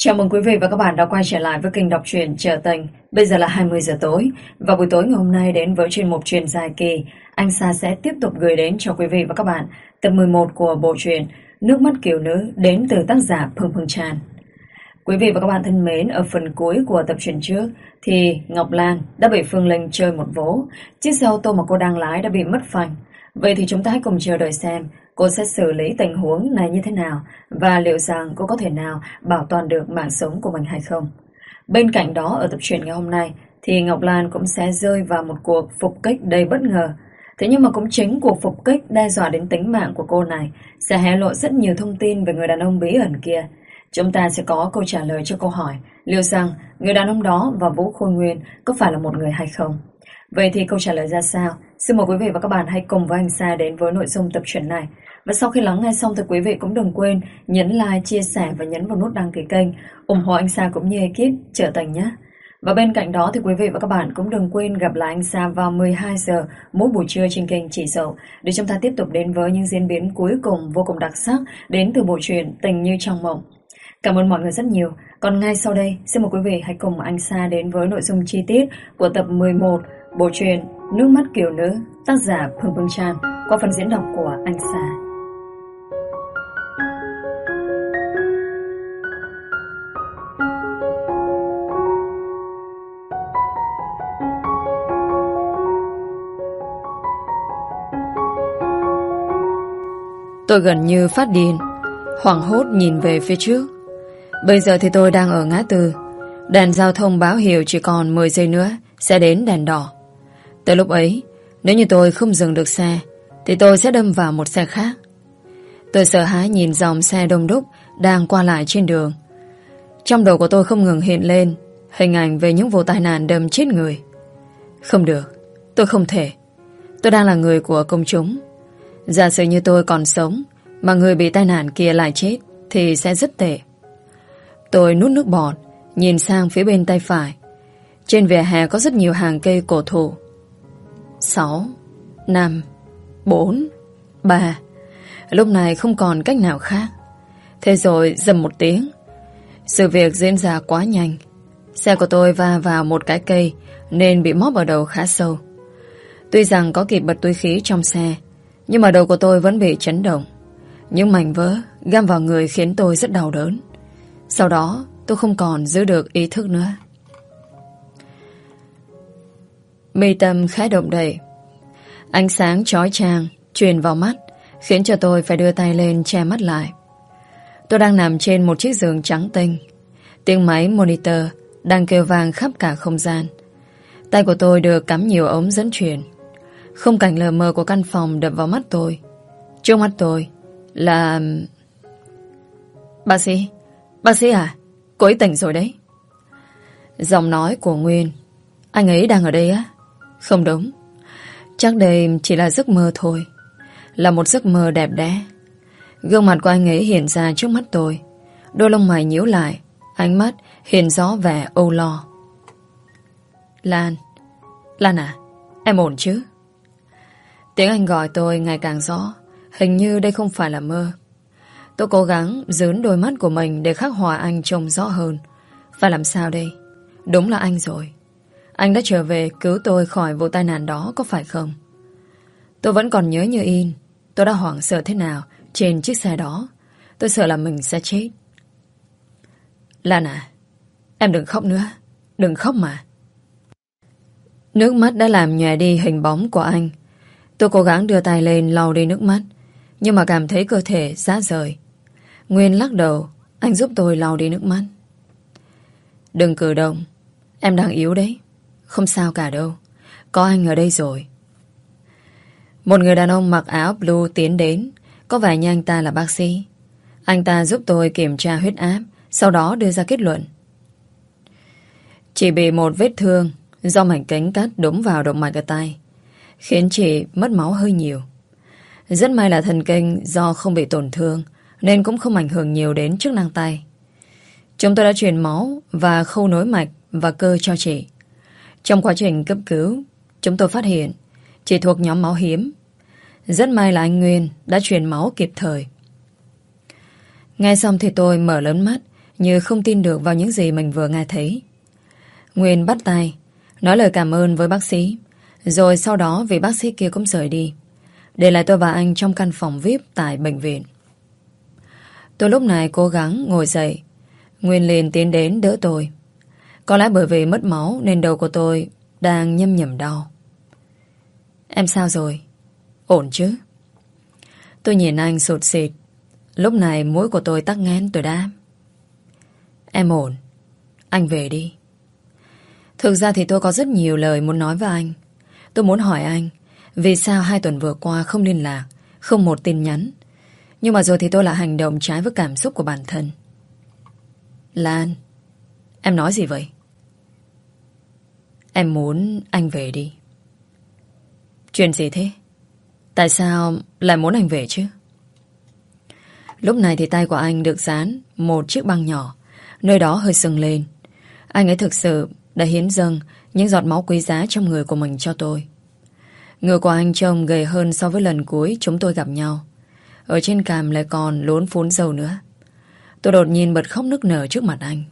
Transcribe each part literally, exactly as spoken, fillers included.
Chào mừng quý vị và các bạn đã quay trở lại với kênh đọc truyện Trở Tình. Bây giờ là hai mươi giờ tối và buổi tối ngày hôm nay đến với chuyên mục truyện dài kỳ, anh Sa sẽ tiếp tục gửi đến cho quý vị và các bạn tập mười một của bộ truyện Nước mắt kiều nữ đến từ tác giả Phương Phương Tràn. Quý vị và các bạn thân mến, ở phần cuối của tập truyện trước thì Ngọc Lan đã bị Phương Linh chơi một vố, chiếc xe ô tô mà cô đang lái đã bị mất phanh. Vậy thì chúng ta hãy cùng chờ đợi xem cô sẽ xử lý tình huống này như thế nào và liệu rằng cô có thể nào bảo toàn được mạng sống của mình hay không. Bên cạnh đó, ở tập truyện ngày hôm nay thì Ngọc Lan cũng sẽ rơi vào một cuộc phục kích đầy bất ngờ. Thế nhưng mà cũng chính cuộc phục kích đe dọa đến tính mạng của cô này sẽ hé lộ rất nhiều thông tin về người đàn ông bí ẩn kia. Chúng ta sẽ có câu trả lời cho câu hỏi liệu rằng người đàn ông đó và Vũ Khôi Nguyên có phải là một người hay không. Vậy thì câu trả lời ra sao? Xin mời quý vị và các bạn hãy cùng với anh Sa đến với nội dung tập truyện này. Và sau khi lắng nghe xong thì quý vị cũng đừng quên nhấn like, chia sẻ và nhấn vào nút đăng ký kênh, ủng hộ anh Sa cũng như ekip Trở Tình nhé. Và bên cạnh đó thì quý vị và các bạn cũng đừng quên gặp lại anh Sa vào mười hai giờ mỗi buổi trưa trên kênh Chị Dậu để chúng ta tiếp tục đến với những diễn biến cuối cùng vô cùng đặc sắc đến từ bộ truyện Tình Như Trong Mộng. Cảm ơn mọi người rất nhiều. Còn ngay sau đây, xin mời quý vị hãy cùng anh Sa đến với nội dung chi tiết của tập mười một bộ truyện Nước mắt kiều nữ, tác giả Phương Phương Tràn qua phần diễn đọc của anh Sa. Tôi gần như phát điên, hoảng hốt nhìn về phía trước. Bây giờ thì tôi đang ở ngã tư. Đèn giao thông báo hiệu chỉ còn mười giây nữa sẽ đến đèn đỏ. Tới lúc ấy, nếu như tôi không dừng được xe thì tôi sẽ đâm vào một xe khác. Tôi sợ hãi nhìn dòng xe đông đúc đang qua lại trên đường. Trong đầu của tôi không ngừng hiện lên hình ảnh về những vụ tai nạn đâm chết người. Không được, tôi không thể. Tôi đang là người của công chúng. Giả sử như tôi còn sống mà người bị tai nạn kia lại chết thì sẽ rất tệ. Tôi nuốt nước bọt, nhìn sang phía bên tay phải. Trên vỉa hè có rất nhiều hàng cây cổ thụ. Sáu, năm, bốn, ba. Lúc này không còn cách nào khác. Thế rồi dầm một tiếng. Sự việc diễn ra quá nhanh. Xe của tôi va vào một cái cây nên bị móp ở đầu khá sâu. Tuy rằng có kịp bật túi khí trong xe, nhưng mà đầu của tôi vẫn bị chấn động. Những mảnh vỡ găm vào người khiến tôi rất đau đớn. Sau đó tôi không còn giữ được ý thức nữa. Mi tâm khẽ động đậy. Ánh sáng chói chang truyền vào mắt khiến cho tôi phải đưa tay lên che mắt lại. Tôi đang nằm trên một chiếc giường trắng tinh. Tiếng máy monitor đang kêu vang khắp cả không gian. Tay của tôi được cắm nhiều ống dẫn truyền. Khung cảnh lờ mờ của căn phòng đập vào mắt tôi. Trước mắt tôi là... Bác sĩ, bác sĩ à? Cô ấy tỉnh rồi đấy. Giọng nói của Nguyên. Anh ấy đang ở đây á? Không đúng. Chắc đây chỉ là giấc mơ thôi. Là một giấc mơ đẹp đẽ. Gương mặt của anh ấy hiện ra trước mắt tôi. Đôi lông mày nhíu lại, ánh mắt hiện rõ vẻ âu lo. Lan, Lan à, em ổn chứ? Tiếng anh gọi tôi ngày càng rõ. Hình như đây không phải là mơ. Tôi cố gắng dướn đôi mắt của mình để khắc họa anh trông rõ hơn. Phải làm sao đây? Đúng là anh rồi. Anh đã trở về cứu tôi khỏi vụ tai nạn đó, có phải không? Tôi vẫn còn nhớ như in. Tôi đã hoảng sợ thế nào trên chiếc xe đó. Tôi sợ là mình sẽ chết. Lan à, em đừng khóc nữa. Đừng khóc mà. Nước mắt đã làm nhòe đi hình bóng của anh. Tôi cố gắng đưa tay lên lau đi nước mắt, nhưng mà cảm thấy cơ thể rã rời. Nguyên lắc đầu. Anh giúp tôi lau đi nước mắt. Đừng cử động. Em đang yếu đấy. Không sao cả đâu. Có anh ở đây rồi. Một người đàn ông mặc áo blue tiến đến. Có vẻ như anh ta là bác sĩ. Anh ta giúp tôi kiểm tra huyết áp, sau đó đưa ra kết luận. Chỉ bị một vết thương do mảnh kính cắt đúng vào động mạch ở tay, khiến chị mất máu hơi nhiều. Rất may là thần kinh do không bị tổn thương nên cũng không ảnh hưởng nhiều đến chức năng tay. Chúng tôi đã truyền máu và khâu nối mạch và cơ cho chị. Trong quá trình cấp cứu, chúng tôi phát hiện chị thuộc nhóm máu hiếm. Rất may là anh Nguyên đã truyền máu kịp thời. Nghe xong thì tôi mở lớn mắt, như không tin được vào những gì mình vừa nghe thấy. Nguyên bắt tay, nói lời cảm ơn với bác sĩ, rồi sau đó vị bác sĩ kia cũng rời đi, để lại tôi và anh trong căn phòng vi ai pi tại bệnh viện. Tôi lúc này cố gắng ngồi dậy. Nguyên liền tiến đến đỡ tôi. Có lẽ bởi vì mất máu nên đầu của tôi đang nhâm nhẩm đau. Em sao rồi? Ổn chứ? Tôi nhìn anh sụt sịt. Lúc này mũi của tôi tắc nghẽn, tôi đáp. Em ổn. Anh về đi. Thực ra thì tôi có rất nhiều lời muốn nói với anh. Tôi muốn hỏi anh vì sao hai tuần vừa qua không liên lạc, không một tin nhắn. Nhưng mà rồi thì tôi lại hành động trái với cảm xúc của bản thân. Lan, em nói gì vậy? Em muốn anh về đi. Chuyện gì thế? Tại sao lại muốn anh về chứ? Lúc này thì tay của anh được dán một chiếc băng nhỏ, nơi đó hơi sưng lên. Anh ấy thực sự đã hiến dâng những giọt máu quý giá trong người của mình cho tôi. Người của anh trông gầy hơn so với lần cuối chúng tôi gặp nhau. Ở trên cằm lại còn lốn phún dầu nữa. Tôi đột nhiên bật khóc nức nở trước mặt anh.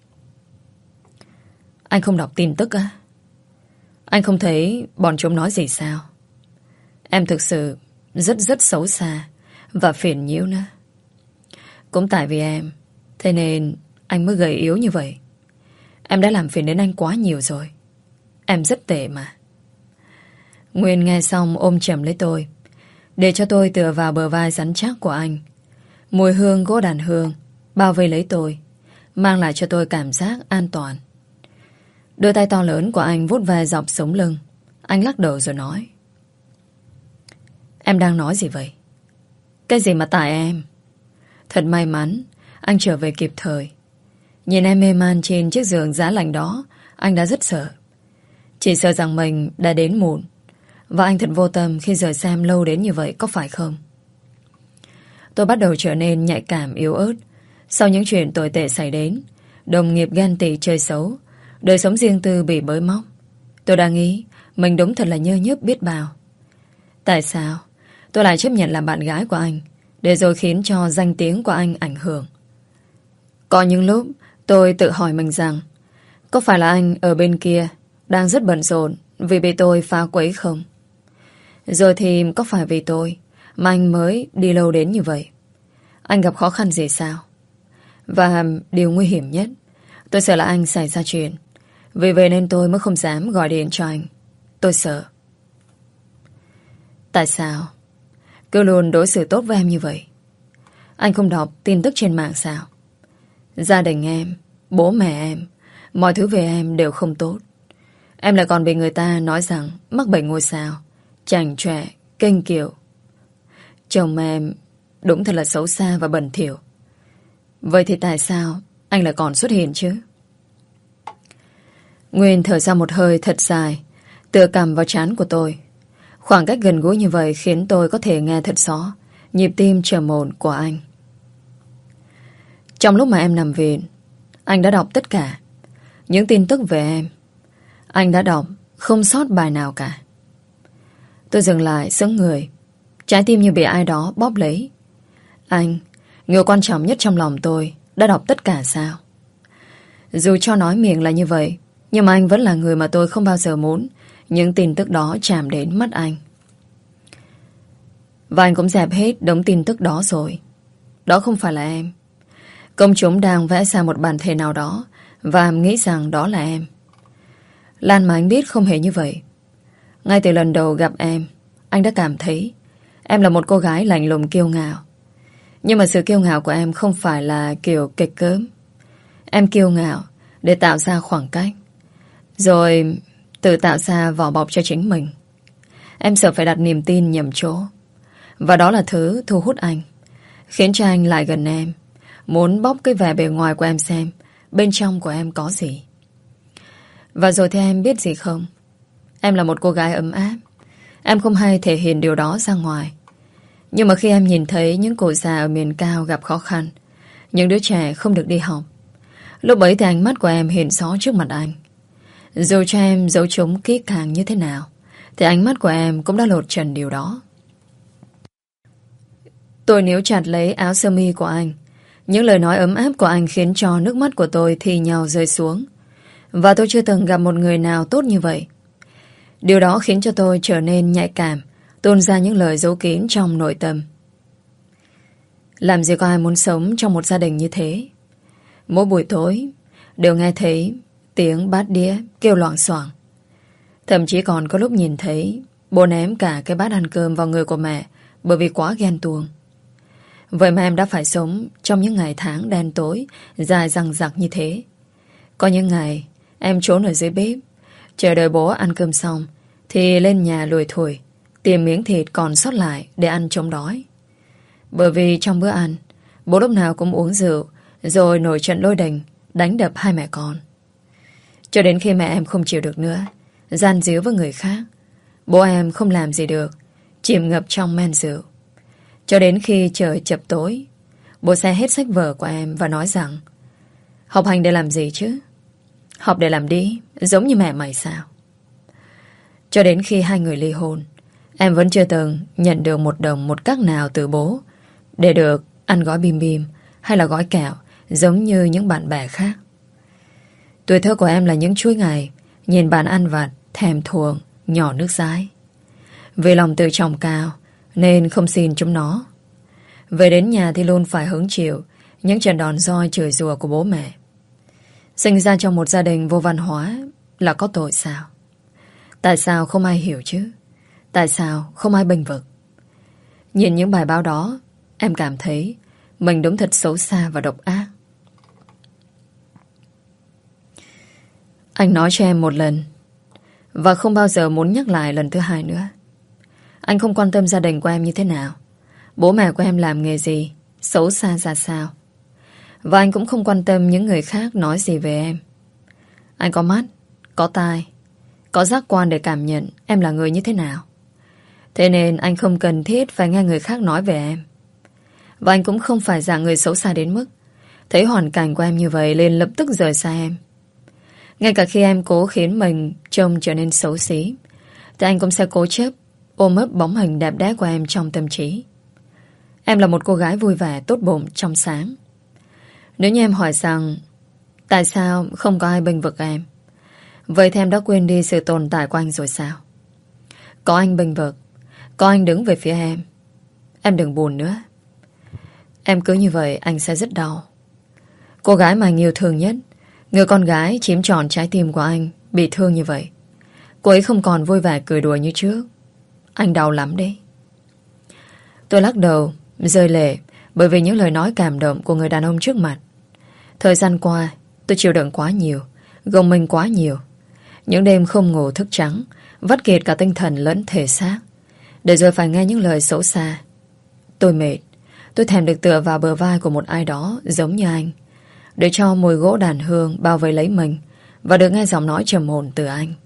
Anh không đọc tin tức á? Anh không thấy bọn chúng nói gì sao? Em thực sự rất rất xấu xa và phiền nhiễu nữa. Cũng tại vì em, thế nên anh mới gầy yếu như vậy. Em đã làm phiền đến anh quá nhiều rồi. Em rất tệ mà. Nguyên nghe xong ôm chầm lấy tôi, để cho tôi tựa vào bờ vai rắn chắc của anh. Mùi hương gỗ đàn hương bao vây lấy tôi, mang lại cho tôi cảm giác an toàn. Đôi tay to lớn của anh vuốt ve dọc sống lưng. Anh lắc đầu rồi nói. Em đang nói gì vậy? Cái gì mà tại em? Thật may mắn anh trở về kịp thời. Nhìn em mê man trên chiếc giường giá lạnh đó, anh đã rất sợ. Chỉ sợ rằng mình đã đến muộn. Và anh thật vô tâm khi rời xa em lâu đến như vậy, có phải không? Tôi bắt đầu trở nên nhạy cảm yếu ớt. Sau những chuyện tồi tệ xảy đến, đồng nghiệp ghen tị chơi xấu, đời sống riêng tư bị bới móc, tôi đang nghĩ mình đúng thật là nhơ nhớp biết bao. Tại sao tôi lại chấp nhận làm bạn gái của anh, để rồi khiến cho danh tiếng của anh ảnh hưởng? Có những lúc tôi tự hỏi mình rằng, có phải là anh ở bên kia đang rất bận rộn vì bị tôi phá quấy không? Rồi thì có phải vì tôi mà anh mới đi lâu đến như vậy? Anh gặp khó khăn gì sao? Và điều nguy hiểm nhất, tôi sợ là anh xảy ra chuyện. Vì vậy nên tôi mới không dám gọi điện cho anh. Tôi sợ. Tại sao cứ luôn đối xử tốt với em như vậy? Anh không đọc tin tức trên mạng sao? Gia đình em, bố mẹ em, mọi thứ về em đều không tốt. Em lại còn bị người ta nói rằng mắc bệnh ngôi sao, chảnh chọe, kênh kiệu. Chồng em đúng thật là xấu xa và bẩn thỉu. Vậy thì tại sao anh lại còn xuất hiện chứ? Nguyên thở ra một hơi thật dài, tựa cằm vào trán của tôi. Khoảng cách gần gũi như vậy khiến tôi có thể nghe thật rõ nhịp tim trầm ổn của anh. Trong lúc mà em nằm viện, anh đã đọc tất cả những tin tức về em. Anh đã đọc không sót bài nào cả. Tôi dừng lại sững người, trái tim như bị ai đó bóp lấy. Anh, người quan trọng nhất trong lòng tôi, đã đọc tất cả sao? Dù cho nói miệng là như vậy, nhưng mà anh vẫn là người mà tôi không bao giờ muốn những tin tức đó chạm đến mắt anh. Và anh cũng dẹp hết đống tin tức đó rồi. Đó không phải là em. Công chúng đang vẽ ra một bản thể nào đó và nghĩ rằng đó là em. Lan mà anh biết không hề như vậy. Ngay từ lần đầu gặp em, anh đã cảm thấy em là một cô gái lạnh lùng kiêu ngạo. Nhưng mà sự kiêu ngạo của em không phải là kiểu kịch cỡm. Em kiêu ngạo để tạo ra khoảng cách, rồi tự tạo ra vỏ bọc cho chính mình. Em sợ phải đặt niềm tin nhầm chỗ. Và đó là thứ thu hút anh, khiến cho anh lại gần em, muốn bóc cái vẻ bề ngoài của em xem bên trong của em có gì. Và rồi thì em biết gì không? Em là một cô gái ấm áp. Em không hay thể hiện điều đó ra ngoài. Nhưng mà khi em nhìn thấy những cụ già ở miền cao gặp khó khăn, những đứa trẻ không được đi học, lúc ấy thì ánh mắt của em hiện rõ trước mặt anh. Dù cho em giấu chúng kỹ càng như thế nào, thì ánh mắt của em cũng đã lột trần điều đó. Tôi níu chặt lấy áo sơ mi của anh, Những lời nói ấm áp của anh khiến cho nước mắt của tôi thi nhau rơi xuống. Và tôi chưa từng gặp một người nào tốt như vậy. Điều đó khiến cho tôi trở nên nhạy cảm, tuôn ra những lời giấu kín trong nội tâm. Làm gì có ai muốn sống trong một gia đình như thế. Mỗi buổi tối đều nghe thấy tiếng bát đĩa kêu loảng xoảng. Thậm chí còn có lúc nhìn thấy bố ném cả cái bát ăn cơm vào người của mẹ bởi vì quá ghen tuông. Vậy mà em đã phải sống trong những ngày tháng đen tối, dài dằng dặc như thế. Có những ngày em trốn ở dưới bếp, chờ đợi bố ăn cơm xong thì lên nhà lủi thủi tìm miếng thịt còn sót lại để ăn chống đói. Bởi vì trong bữa ăn, bố lúc nào cũng uống rượu rồi nổi trận lôi đình đánh đập hai mẹ con. Cho đến khi mẹ em không chịu được nữa, gian díu với người khác, bố em không làm gì được, chìm ngập trong men rượu. Cho đến khi trời chập tối, bố sẽ hết sách vở của em và nói rằng: học hành để làm gì chứ? Học để làm đi, giống như mẹ mày sao? Cho đến khi hai người ly hôn, em vẫn chưa từng nhận được một đồng một cắc nào từ bố để được ăn gói bim bim hay là gói kẹo giống như những bạn bè khác. Tuổi thơ của em là những chuỗi ngày nhìn bạn ăn vặt, thèm thuồng, nhỏ nước dãi. Vì lòng tự trọng cao nên không xin chúng nó. Về đến nhà thì luôn phải hứng chịu những trận đòn roi chửi rủa của bố mẹ. Sinh ra trong một gia đình vô văn hóa là có tội sao? Tại sao không ai hiểu chứ? Tại sao không ai bênh vực? Nhìn những bài báo đó, em cảm thấy mình đúng thật xấu xa và độc ác. Anh nói cho em một lần và không bao giờ muốn nhắc lại lần thứ hai nữa. Anh không quan tâm gia đình của em như thế nào, bố mẹ của em làm nghề gì, xấu xa ra sao. Và anh cũng không quan tâm những người khác nói gì về em. Anh có mắt, có tai, có giác quan để cảm nhận em là người như thế nào. Thế nên anh không cần thiết phải nghe người khác nói về em. Và anh cũng không phải dạng người xấu xa đến mức thấy hoàn cảnh của em như vậy nên lập tức rời xa em. Ngay cả khi em cố khiến mình trông trở nên xấu xí thì anh cũng sẽ cố chấp ôm ấp bóng hình đẹp đẽ của em trong tâm trí. Em là một cô gái vui vẻ, tốt bụng, trong sáng. Nếu như em hỏi rằng tại sao không có ai bênh vực em, vậy thì em đã quên đi sự tồn tại của anh rồi sao? Có anh bênh vực, có anh đứng về phía em, em đừng buồn nữa. Em cứ như vậy anh sẽ rất đau. Cô gái mà anh yêu thương nhất, người con gái chiếm trọn trái tim của anh, bị thương như vậy. Cô ấy không còn vui vẻ cười đùa như trước. Anh đau lắm đấy. Tôi lắc đầu, rơi lệ bởi vì những lời nói cảm động của người đàn ông trước mặt. Thời gian qua tôi chịu đựng quá nhiều, gồng mình quá nhiều. Những đêm không ngủ thức trắng, vắt kiệt cả tinh thần lẫn thể xác, để rồi phải nghe những lời xấu xa. Tôi mệt. Tôi thèm được tựa vào bờ vai của một ai đó giống như anh, để cho mùi gỗ đàn hương bao vây lấy mình và được nghe giọng nói trầm ổn từ anh.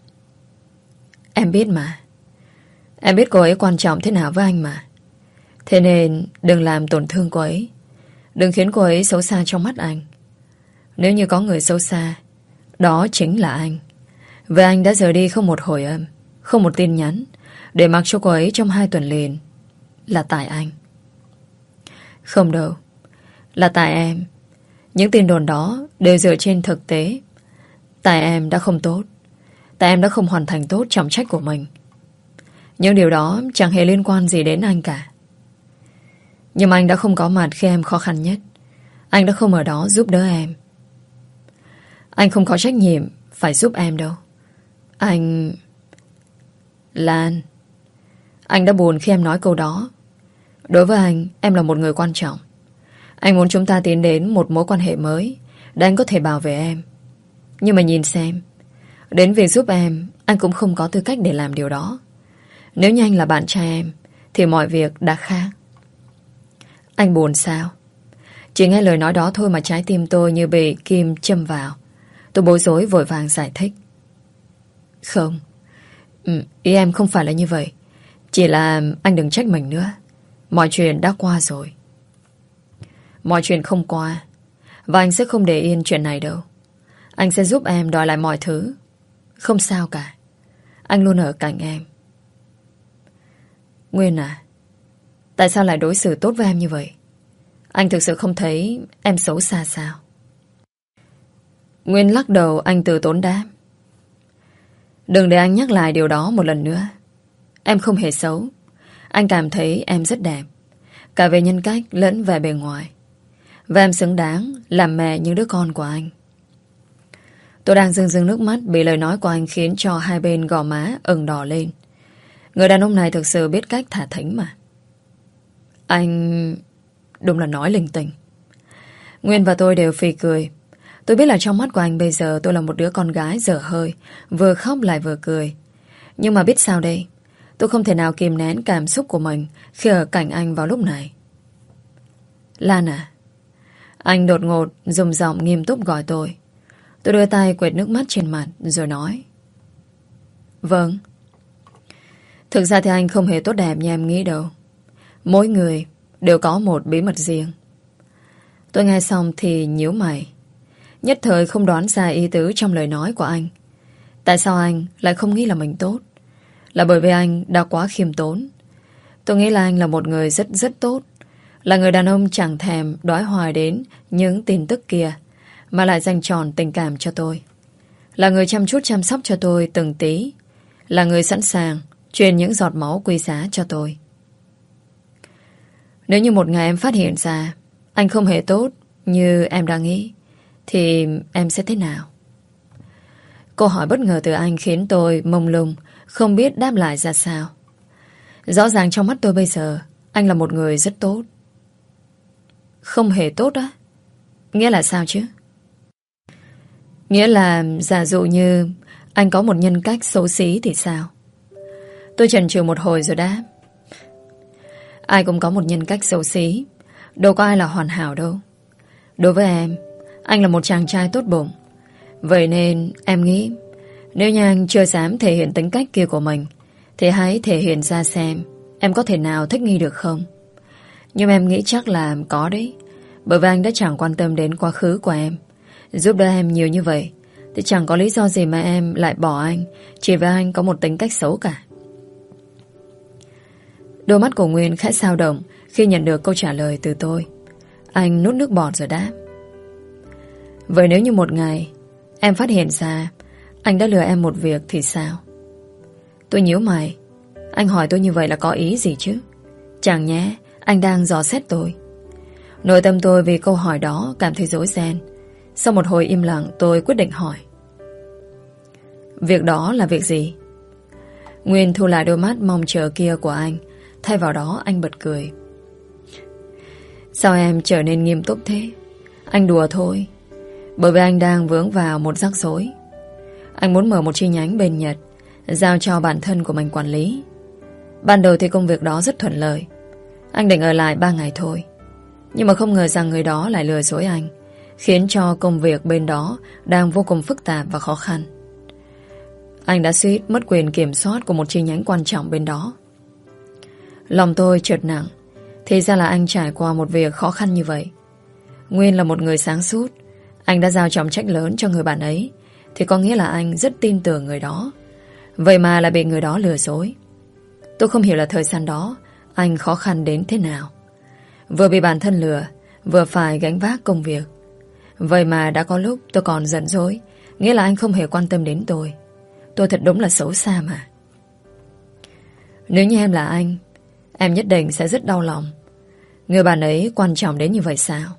Em biết mà. Em biết cô ấy quan trọng thế nào với anh mà. Thế nên đừng làm tổn thương cô ấy. Đừng khiến cô ấy xấu xa trong mắt anh. Nếu như có người xấu xa, đó chính là anh. Vì anh đã rời đi không một hồi âm, không một tin nhắn, để mặc cho cô ấy trong hai tuần liền. Là tại anh. Không đâu. Là tại em. Những tin đồn đó đều dựa trên thực tế. Tại em đã không tốt. Tại em đã không hoàn thành tốt trọng trách của mình. Nhưng điều đó chẳng hề liên quan gì đến anh cả. Nhưng mà anh đã không có mặt khi em khó khăn nhất. Anh đã không ở đó giúp đỡ em. Anh không có trách nhiệm phải giúp em đâu. Anh... Lan, anh đã buồn khi em nói câu đó. Đối với anh, em là một người quan trọng. Anh muốn chúng ta tiến đến một mối quan hệ mới để anh có thể bảo vệ em. Nhưng mà nhìn xem, đến việc giúp em, anh cũng không có tư cách để làm điều đó. Nếu như anh là bạn trai em thì mọi việc đã khác. Anh buồn sao? Chỉ nghe lời nói đó thôi mà trái tim tôi như bị kim châm vào. Tôi bối rối vội vàng giải thích. Không, ừ, ý em không phải là như vậy. Chỉ là anh đừng trách mình nữa. Mọi chuyện đã qua rồi. Mọi chuyện không qua, và anh sẽ không để yên chuyện này đâu. Anh sẽ giúp em đòi lại mọi thứ. Không sao cả. Anh luôn ở cạnh em. Nguyên à, tại sao lại đối xử tốt với em như vậy? Anh thực sự không thấy em xấu xa sao? Nguyên lắc đầu, anh từ tốn đáp. Đừng để anh nhắc lại điều đó một lần nữa. Em không hề xấu. Anh cảm thấy em rất đẹp, cả về nhân cách lẫn về bề ngoài. Và em xứng đáng làm mẹ những đứa con của anh. Tôi đang rưng rưng nước mắt bị lời nói của anh khiến cho hai bên gò má ửng đỏ lên. Người đàn ông này thực sự biết cách thả thính mà. Anh đúng là nói linh tinh. Nguyên và tôi đều phì cười. Tôi biết là trong mắt của anh bây giờ tôi là một đứa con gái dở hơi, vừa khóc lại vừa cười. Nhưng mà biết sao đây? Tôi không thể nào kìm nén cảm xúc của mình khi ở cạnh anh vào lúc này. Lan à? Anh đột ngột dùng giọng nghiêm túc gọi tôi. Tôi đưa tay quệt nước mắt trên mặt rồi nói. Vâng. Thực ra thì anh không hề tốt đẹp như em nghĩ đâu. Mỗi người đều có một bí mật riêng. Tôi nghe xong thì nhíu mày. Nhất thời không đoán ra ý tứ trong lời nói của anh. Tại sao anh lại không nghĩ là mình tốt? Là bởi vì anh đã quá khiêm tốn. Tôi nghĩ là anh là một người rất rất tốt, là người đàn ông chẳng thèm đói hoài đến những tin tức kia, mà lại dành trọn tình cảm cho tôi. Là người chăm chút chăm sóc cho tôi từng tí. Là người sẵn sàng truyền những giọt máu quý giá cho tôi. Nếu như một ngày em phát hiện ra anh không hề tốt như em đang nghĩ, thì em sẽ thế nào? Câu hỏi bất ngờ từ anh khiến tôi mông lung, không biết đáp lại ra sao. Rõ ràng trong mắt tôi bây giờ anh là một người rất tốt. Không hề tốt á? Nghĩa là sao chứ? Nghĩa là giả dụ như anh có một nhân cách xấu xí thì sao? Tôi chần chừ một hồi rồi đáp. Ai cũng có một nhân cách xấu xí, đâu có ai là hoàn hảo đâu. Đối với em, anh là một chàng trai tốt bụng. Vậy nên em nghĩ, nếu như anh chưa dám thể hiện tính cách kia của mình, thì hãy thể hiện ra xem em có thể nào thích nghi được không. Nhưng em nghĩ chắc là có đấy. Bởi vì anh đã chẳng quan tâm đến quá khứ của em, giúp đỡ em nhiều như vậy, thì chẳng có lý do gì mà em lại bỏ anh chỉ vì anh có một tính cách xấu cả. Đôi mắt của Nguyên khá dao động khi nhận được câu trả lời từ tôi. Anh nuốt nước bọt rồi đáp. Vậy nếu như một ngày em phát hiện ra anh đã lừa em một việc thì sao? Tôi nhíu mày. Anh hỏi tôi như vậy là có ý gì chứ? Chẳng nhẽ anh đang dò xét tôi? Nội tâm tôi vì câu hỏi đó cảm thấy rối ren. Sau một hồi im lặng, tôi quyết định hỏi. Việc đó là việc gì? Nguyên thu lại đôi mắt mong chờ kia của anh. Thay vào đó anh bật cười. Sao em trở nên nghiêm túc thế? Anh đùa thôi. Bởi vì anh đang vướng vào một rắc rối. Anh muốn mở một chi nhánh bên Nhật, giao cho bản thân của mình quản lý. Ban đầu thì công việc đó rất thuận lợi. Anh định ở lại ba ngày thôi. Nhưng mà không ngờ rằng người đó lại lừa dối anh, khiến cho công việc bên đó đang vô cùng phức tạp và khó khăn. Anh đã suýt mất quyền kiểm soát của một chi nhánh quan trọng bên đó. Lòng tôi chợt nặng. Thì ra là anh trải qua một việc khó khăn như vậy. Nguyên là một người sáng suốt. Anh đã giao trọng trách lớn cho người bạn ấy, thì có nghĩa là anh rất tin tưởng người đó. Vậy mà lại bị người đó lừa dối. Tôi không hiểu là thời gian đó anh khó khăn đến thế nào. Vừa bị bản thân lừa, vừa phải gánh vác công việc. Vậy mà đã có lúc tôi còn giận dỗi, nghĩa là anh không hề quan tâm đến tôi. Tôi thật đúng là xấu xa mà. Nếu như em là anh, em nhất định sẽ rất đau lòng. Người bạn ấy quan trọng đến như vậy sao?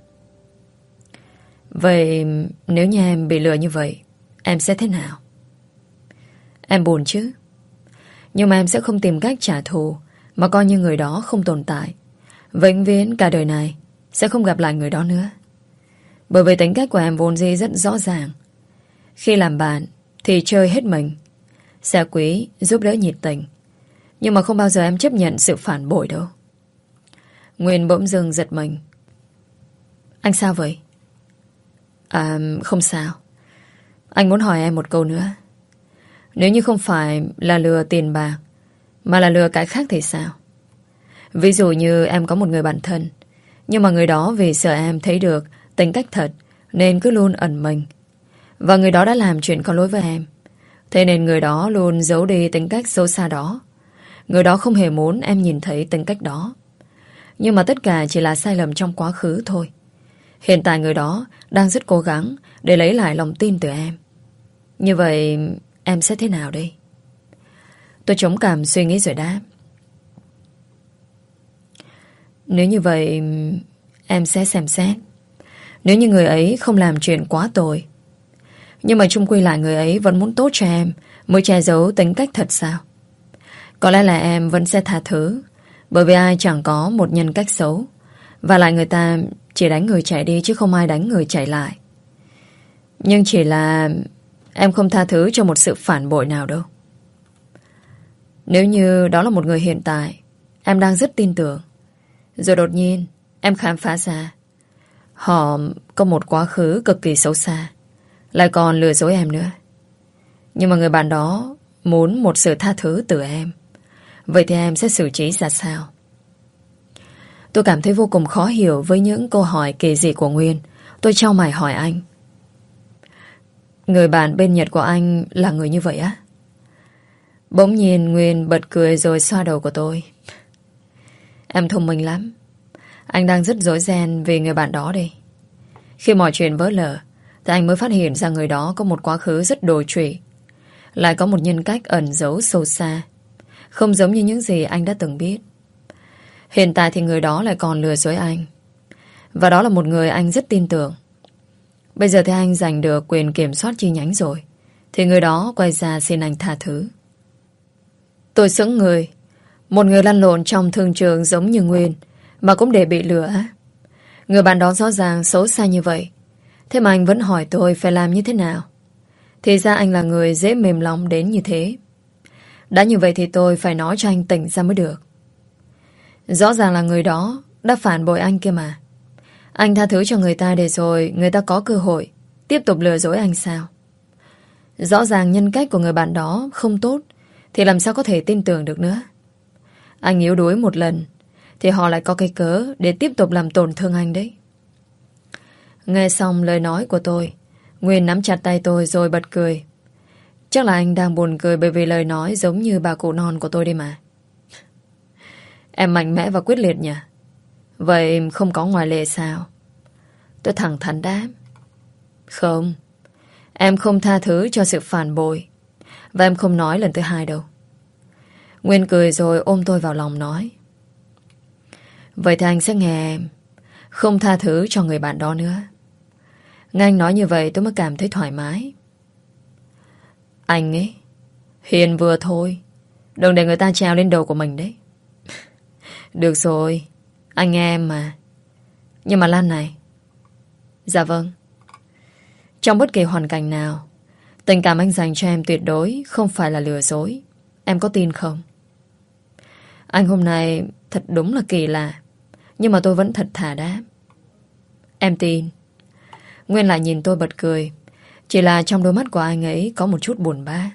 Vậy nếu như em bị lừa như vậy, em sẽ thế nào? Em buồn chứ. Nhưng mà em sẽ không tìm cách trả thù, mà coi như người đó không tồn tại. Vĩnh viễn cả đời này sẽ không gặp lại người đó nữa. Bởi vì tính cách của em vốn dĩ rất rõ ràng. Khi làm bạn thì chơi hết mình, sẽ quý, giúp đỡ nhiệt tình. Nhưng mà không bao giờ em chấp nhận sự phản bội đâu. Nguyên bỗng dưng giật mình. Anh sao vậy? À, không sao. Anh muốn hỏi em một câu nữa. Nếu như không phải là lừa tiền bạc, mà là lừa cái khác thì sao? Ví dụ như em có một người bạn thân, nhưng mà người đó vì sợ em thấy được tính cách thật nên cứ luôn ẩn mình. Và người đó đã làm chuyện có lỗi với em, thế nên người đó luôn giấu đi tính cách xấu xa đó. Người đó không hề muốn em nhìn thấy tính cách đó. Nhưng mà tất cả chỉ là sai lầm trong quá khứ thôi. Hiện tại người đó đang rất cố gắng để lấy lại lòng tin từ em. Như vậy em sẽ thế nào đây? Tôi trống cảm suy nghĩ rồi đáp. Nếu như vậy em sẽ xem xét. Nếu như người ấy không làm chuyện quá tồi, nhưng mà chung quy lại người ấy vẫn muốn tốt cho em, mới che giấu tính cách thật sao? Có lẽ là em vẫn sẽ tha thứ, bởi vì ai chẳng có một nhân cách xấu. Và lại người ta chỉ đánh người chạy đi, chứ không ai đánh người chạy lại. Nhưng chỉ là em không tha thứ cho một sự phản bội nào đâu. Nếu như đó là một người hiện tại em đang rất tin tưởng, rồi đột nhiên em khám phá ra họ có một quá khứ cực kỳ xấu xa, lại còn lừa dối em nữa, nhưng mà người bạn đó muốn một sự tha thứ từ em, vậy thì em sẽ xử trí ra sao? Tôi cảm thấy vô cùng khó hiểu với những câu hỏi kỳ dị của Nguyên. Tôi chau mày hỏi anh. Người bạn bên Nhật của anh là người như vậy á? Bỗng nhiên Nguyên bật cười rồi xoa đầu của tôi. Em thông minh lắm. Anh đang rất rối ren vì người bạn đó đi. Khi mọi chuyện vỡ lở thì anh mới phát hiện ra người đó có một quá khứ rất đồi trụy, lại có một nhân cách ẩn giấu sâu xa, không giống như những gì anh đã từng biết. Hiện tại thì người đó lại còn lừa dối anh, và đó là một người anh rất tin tưởng. Bây giờ thì anh giành được quyền kiểm soát chi nhánh rồi, thì người đó quay ra xin anh tha thứ. Tôi sững người. Một người lăn lộn trong thương trường giống như Nguyên mà cũng để bị lừa á? Người bạn đó rõ ràng xấu xa như vậy, thế mà anh vẫn hỏi tôi phải làm như thế nào. Thì ra anh là người dễ mềm lòng đến như thế. Đã như vậy thì tôi phải nói cho anh tỉnh ra mới được. Rõ ràng là người đó đã phản bội anh kia mà. Anh tha thứ cho người ta để rồi người ta có cơ hội tiếp tục lừa dối anh sao? Rõ ràng nhân cách của người bạn đó không tốt, thì làm sao có thể tin tưởng được nữa. Anh yếu đuối một lần thì họ lại có cái cớ để tiếp tục làm tổn thương anh đấy. Nghe xong lời nói của tôi, Nguyên nắm chặt tay tôi rồi bật cười. Chắc là anh đang buồn cười bởi vì lời nói giống như bà cụ non của tôi đi mà. Em mạnh mẽ và quyết liệt nhỉ? Vậy không có ngoại lệ sao? Tôi thẳng thắn đáp. Không, em không tha thứ cho sự phản bội, và em không nói lần thứ hai đâu. Nguyên cười rồi ôm tôi vào lòng nói. Vậy thì anh sẽ nghe em không tha thứ cho người bạn đó nữa. Nghe anh nói như vậy tôi mới cảm thấy thoải mái. Anh ấy hiền vừa thôi, đừng để người ta trèo lên đầu của mình đấy. Được rồi, anh nghe em mà. Nhưng mà Lan này. Dạ vâng. Trong bất kỳ hoàn cảnh nào, tình cảm anh dành cho em tuyệt đối không phải là lừa dối. Em có tin không? Anh hôm nay thật đúng là kỳ lạ, nhưng mà tôi vẫn thật thà đáp. Em tin. Nguyên lại nhìn tôi bật cười, chỉ là trong đôi mắt của anh ấy có một chút buồn bã.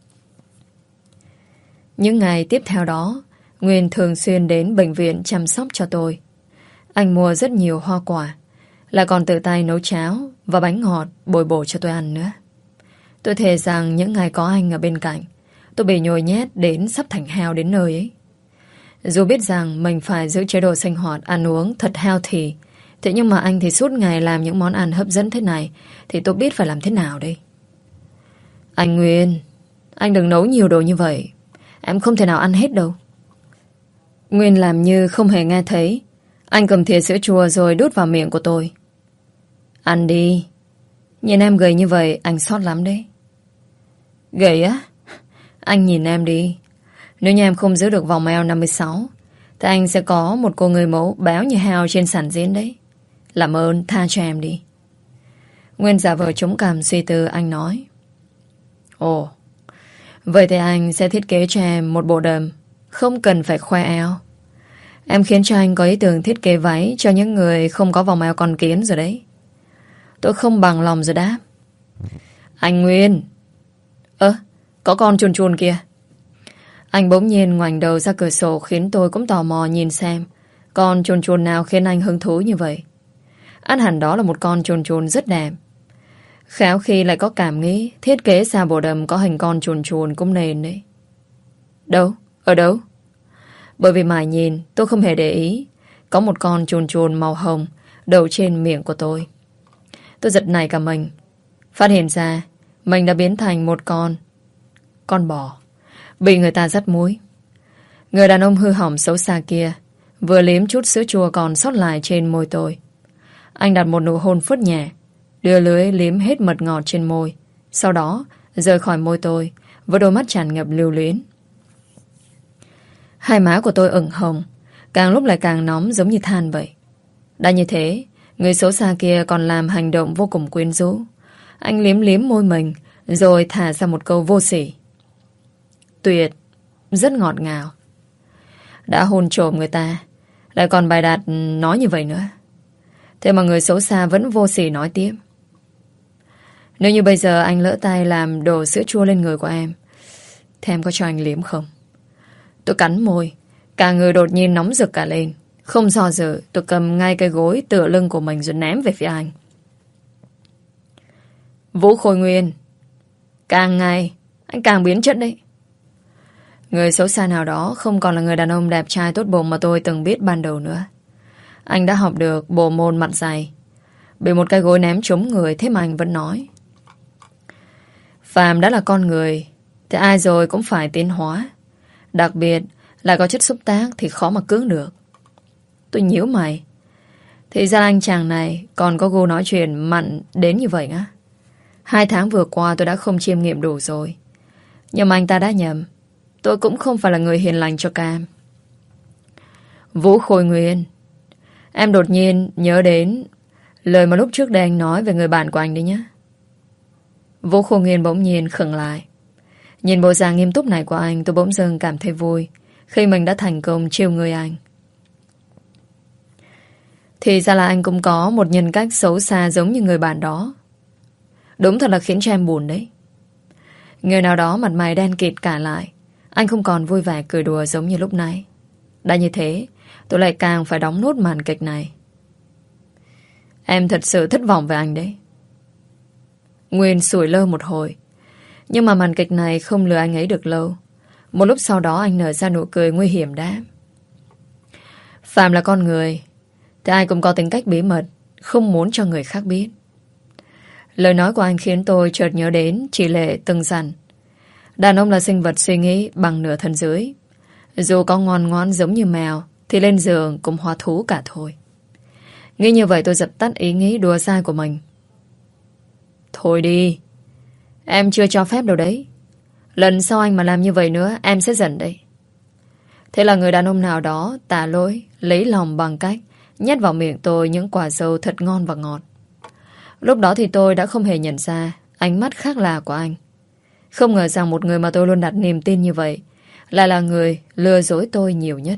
Những ngày tiếp theo đó, Nguyên thường xuyên đến bệnh viện chăm sóc cho tôi. Anh mua rất nhiều hoa quả, lại còn tự tay nấu cháo và bánh ngọt bồi bổ cho tôi ăn nữa. Tôi thề rằng những ngày có anh ở bên cạnh, tôi bị nhồi nhét đến sắp thành heo đến nơi ấy. Dù biết rằng mình phải giữ chế độ sinh hoạt ăn uống thật healthy, thế nhưng mà anh thì suốt ngày làm những món ăn hấp dẫn thế này, thì tôi biết phải làm thế nào đây. Anh Nguyên, anh đừng nấu nhiều đồ như vậy, em không thể nào ăn hết đâu. Nguyên làm như không hề nghe thấy. Anh cầm thìa sữa chua rồi đút vào miệng của tôi. Ăn đi. Nhìn em gầy như vậy anh sót lắm đấy. Gầy á? Anh nhìn em đi. Nếu như em không giữ được vòng eo năm mươi sáu thì anh sẽ có một cô người mẫu béo như heo trên sàn diễn đấy. Làm ơn tha cho em đi. Nguyên giả vờ chống cằm suy tư. Anh nói. Ồ, vậy thì anh sẽ thiết kế cho em một bộ đầm không cần phải khoe eo. Em khiến cho anh có ý tưởng thiết kế váy cho những người không có vòng eo con kiến rồi đấy. Tôi không bằng lòng rồi đáp. Anh Nguyên. Ơ, có con chuồn chuồn kìa. Anh bỗng nhiên ngoảnh đầu ra cửa sổ, khiến tôi cũng tò mò nhìn xem con chuồn chuồn nào khiến anh hứng thú như vậy. Ắt hẳn đó là một con chuồn chuồn rất đẹp. Khéo khi lại có cảm nghĩ thiết kế ra bộ đầm có hình con chuồn chuồn cũng nên đấy. Đâu? Ở đâu? Bởi vì mải nhìn tôi không hề để ý có một con chuồn chuồn màu hồng đậu trên miệng của tôi. Tôi giật nảy cả mình, phát hiện ra mình đã biến thành một con Con bò bị người ta dắt múi. Người đàn ông hư hỏng xấu xa kia vừa liếm chút sữa chua còn sót lại trên môi tôi. Anh đặt một nụ hôn phớt nhẹ, đưa lưỡi liếm hết mật ngọt trên môi, sau đó rời khỏi môi tôi với đôi mắt tràn ngập lưu luyến. Hai má của tôi ửng hồng, càng lúc lại càng nóng giống như than vậy. Đã như thế, người xấu xa kia còn làm hành động vô cùng quyến rũ. Anh liếm liếm môi mình, rồi thả ra một câu vô sỉ: tuyệt, rất ngọt ngào. Đã hôn trộm người ta, lại còn bày đặt nói như vậy nữa. Thế mà người xấu xa vẫn vô sỉ nói tiếp: nếu như bây giờ anh lỡ tay làm đổ sữa chua lên người của em, thì em có cho anh liếm không? Tôi cắn môi, cả người đột nhiên nóng rực cả lên. Không do dự, tôi cầm ngay cái gối tựa lưng của mình rồi ném về phía anh. Vũ Khôi Nguyên, càng ngày anh càng biến chất đấy. Người xấu xa nào đó không còn là người đàn ông đẹp trai tốt bụng mà tôi từng biết ban đầu nữa. Anh đã học được bộ môn mặt dày, bị một cái gối ném trúng người, thế mà anh vẫn nói: phàm đã là con người thì ai rồi cũng phải tiến hóa, đặc biệt là có chất xúc tác thì khó mà cưỡng được. Tôi nhíu mày. Thì ra anh chàng này còn có gu nói chuyện mặn đến như vậy á. Hai tháng vừa qua tôi đã không chiêm nghiệm đủ rồi. Nhưng mà anh ta đã nhầm. Tôi cũng không phải là người hiền lành cho cam. Vũ Khôi Nguyên, em đột nhiên nhớ đến lời mà lúc trước đây anh nói về người bạn của anh đấy nhé. Vũ Khôi Nguyên bỗng nhiên khựng lại. Nhìn bộ dạng nghiêm túc này của anh, tôi bỗng dưng cảm thấy vui khi mình đã thành công chiêu người anh. Thì ra là anh cũng có một nhân cách xấu xa giống như người bạn đó. Đúng thật là khiến cho em buồn đấy. Người nào đó mặt mày đen kịt cả lại. Anh không còn vui vẻ cười đùa giống như lúc nãy. Đã như thế, tôi lại càng phải đóng nốt màn kịch này. Em thật sự thất vọng về anh đấy. Nguyên sủi lơ một hồi. Nhưng mà màn kịch này không lừa anh ấy được lâu. Một lúc sau đó anh nở ra nụ cười nguy hiểm đáp: Phạm là con người thì ai cũng có tính cách bí mật, không muốn cho người khác biết. Lời nói của anh khiến tôi chợt nhớ đến chị Lệ từng dặn: đàn ông là sinh vật suy nghĩ bằng nửa thân dưới. Dù có ngoan ngoãn giống như mèo thì lên giường cũng hóa thú cả thôi. Nghĩ như vậy tôi dập tắt ý nghĩ đùa dai của mình. Thôi đi, em chưa cho phép đâu đấy. Lần sau anh mà làm như vậy nữa, em sẽ giận đấy. Thế là người đàn ông nào đó tà lỗi lấy lòng bằng cách nhét vào miệng tôi những quả dâu thật ngon và ngọt. Lúc đó thì tôi đã không hề nhận ra ánh mắt khác lạ của anh. Không ngờ rằng một người mà tôi luôn đặt niềm tin như vậy lại là người lừa dối tôi nhiều nhất.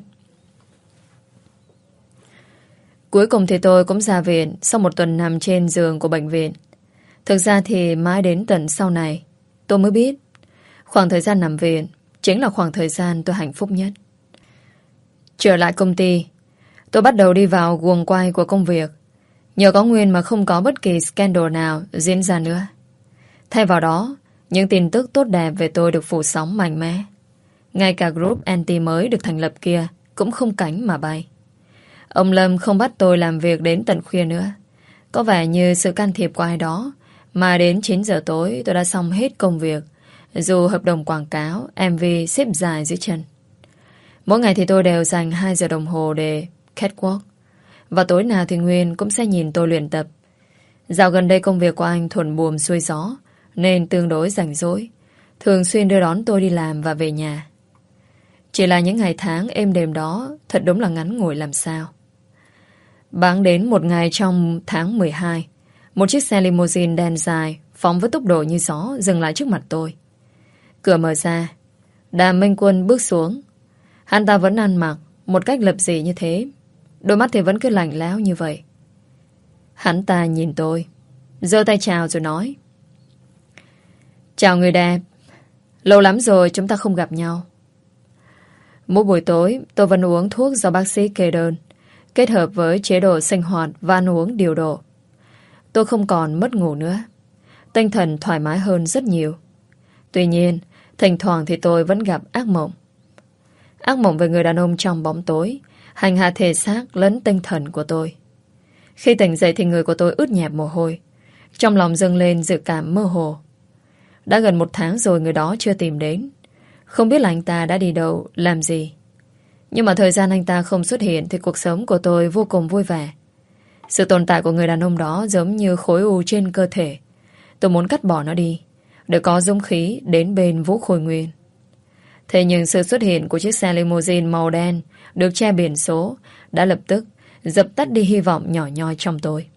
Cuối cùng thì tôi cũng ra viện sau một tuần nằm trên giường của bệnh viện. Thực ra thì mãi đến tận sau này tôi mới biết khoảng thời gian nằm viện chính là khoảng thời gian tôi hạnh phúc nhất. Trở lại công ty, tôi bắt đầu đi vào guồng quay của công việc. Nhờ có Nguyên mà không có bất kỳ scandal nào diễn ra nữa. Thay vào đó, những tin tức tốt đẹp về tôi được phủ sóng mạnh mẽ. Ngay cả group anti mới được thành lập kia cũng không cánh mà bay. Ông Lâm không bắt tôi làm việc đến tận khuya nữa. Có vẻ như sự can thiệp của ai đó mà đến chín giờ tối tôi đã xong hết công việc, dù hợp đồng quảng cáo, em vê xếp dài dưới chân. Mỗi ngày thì tôi đều dành hai giờ đồng hồ để catwalk. Và tối nào thì Nguyên cũng sẽ nhìn tôi luyện tập. Dạo gần đây công việc của anh thuận buồm xuôi gió nên tương đối rảnh rỗi, thường xuyên đưa đón tôi đi làm và về nhà. Chỉ là những ngày tháng êm đềm đó thật đúng là ngắn ngủi làm sao. Bẵng đến một ngày trong tháng mười hai, một chiếc xe limousine đen dài phóng với tốc độ như gió dừng lại trước mặt tôi. Cửa mở ra, Đàm Minh Quân bước xuống. Hắn ta vẫn ăn mặc một cách lập dị như thế, đôi mắt thì vẫn cứ lạnh lẽo như vậy. Hắn ta nhìn tôi, giơ tay chào rồi nói: Chào người đẹp, lâu lắm rồi chúng ta không gặp nhau. Mỗi buổi tối tôi vẫn uống thuốc do bác sĩ kê đơn, kết hợp với chế độ sinh hoạt và ăn uống điều độ. Tôi không còn mất ngủ nữa, tinh thần thoải mái hơn rất nhiều. Tuy nhiên, thỉnh thoảng thì tôi vẫn gặp ác mộng. Ác mộng về người đàn ông trong bóng tối, hành hạ thể xác lẫn tinh thần của tôi. Khi tỉnh dậy thì người của tôi ướt nhẹp mồ hôi, trong lòng dâng lên dự cảm mơ hồ. Đã gần một tháng rồi người đó chưa tìm đến. Không biết là anh ta đã đi đâu, làm gì. Nhưng mà thời gian anh ta không xuất hiện thì cuộc sống của tôi vô cùng vui vẻ. Sự tồn tại của người đàn ông đó giống như khối u trên cơ thể. Tôi muốn cắt bỏ nó đi, để có dũng khí đến bên Vũ Khôi Nguyên. Thế nhưng sự xuất hiện của chiếc xe limousine màu đen được che biển số đã lập tức dập tắt đi hy vọng nhỏ nhoi trong tôi.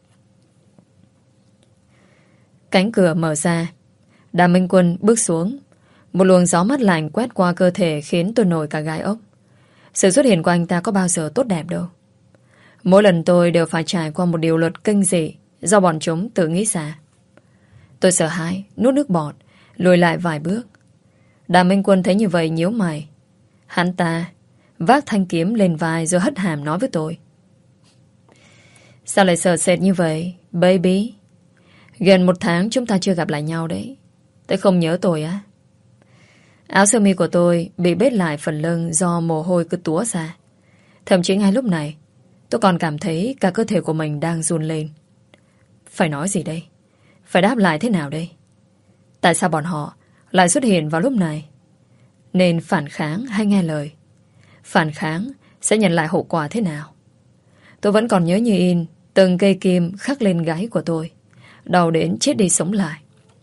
Cánh cửa mở ra, Đàm Minh Quân bước xuống. Một luồng gió mát lạnh quét qua cơ thể khiến tôi nổi cả gai ốc. Sự xuất hiện của anh ta có bao giờ tốt đẹp đâu. Mỗi lần tôi đều phải trải qua một điều luật kinh dị do bọn chúng tự nghĩ ra. Tôi sợ hãi, nuốt nước bọt, lùi lại vài bước. Đàm Minh Quân thấy như vậy nhíu mày. Hắn ta vác thanh kiếm lên vai rồi hất hàm nói với tôi: Sao lại sợ sệt như vậy, baby? Gần một tháng chúng ta chưa gặp lại nhau đấy. Tôi không nhớ tôi á? Áo sơ mi của tôi bị bết lại phần lưng do mồ hôi cứ túa ra. Thậm chí ngay lúc này tôi còn cảm thấy cả cơ thể của mình đang run lên. Phải nói gì đây? Phải đáp lại thế nào đây? Tại sao bọn họ lại xuất hiện vào lúc này? Nên phản kháng hay nghe lời? Phản kháng sẽ nhận lại hậu quả thế nào? Tôi vẫn còn nhớ như in từng cây kim khắc lên gáy của tôi, đau đến chết đi sống lại.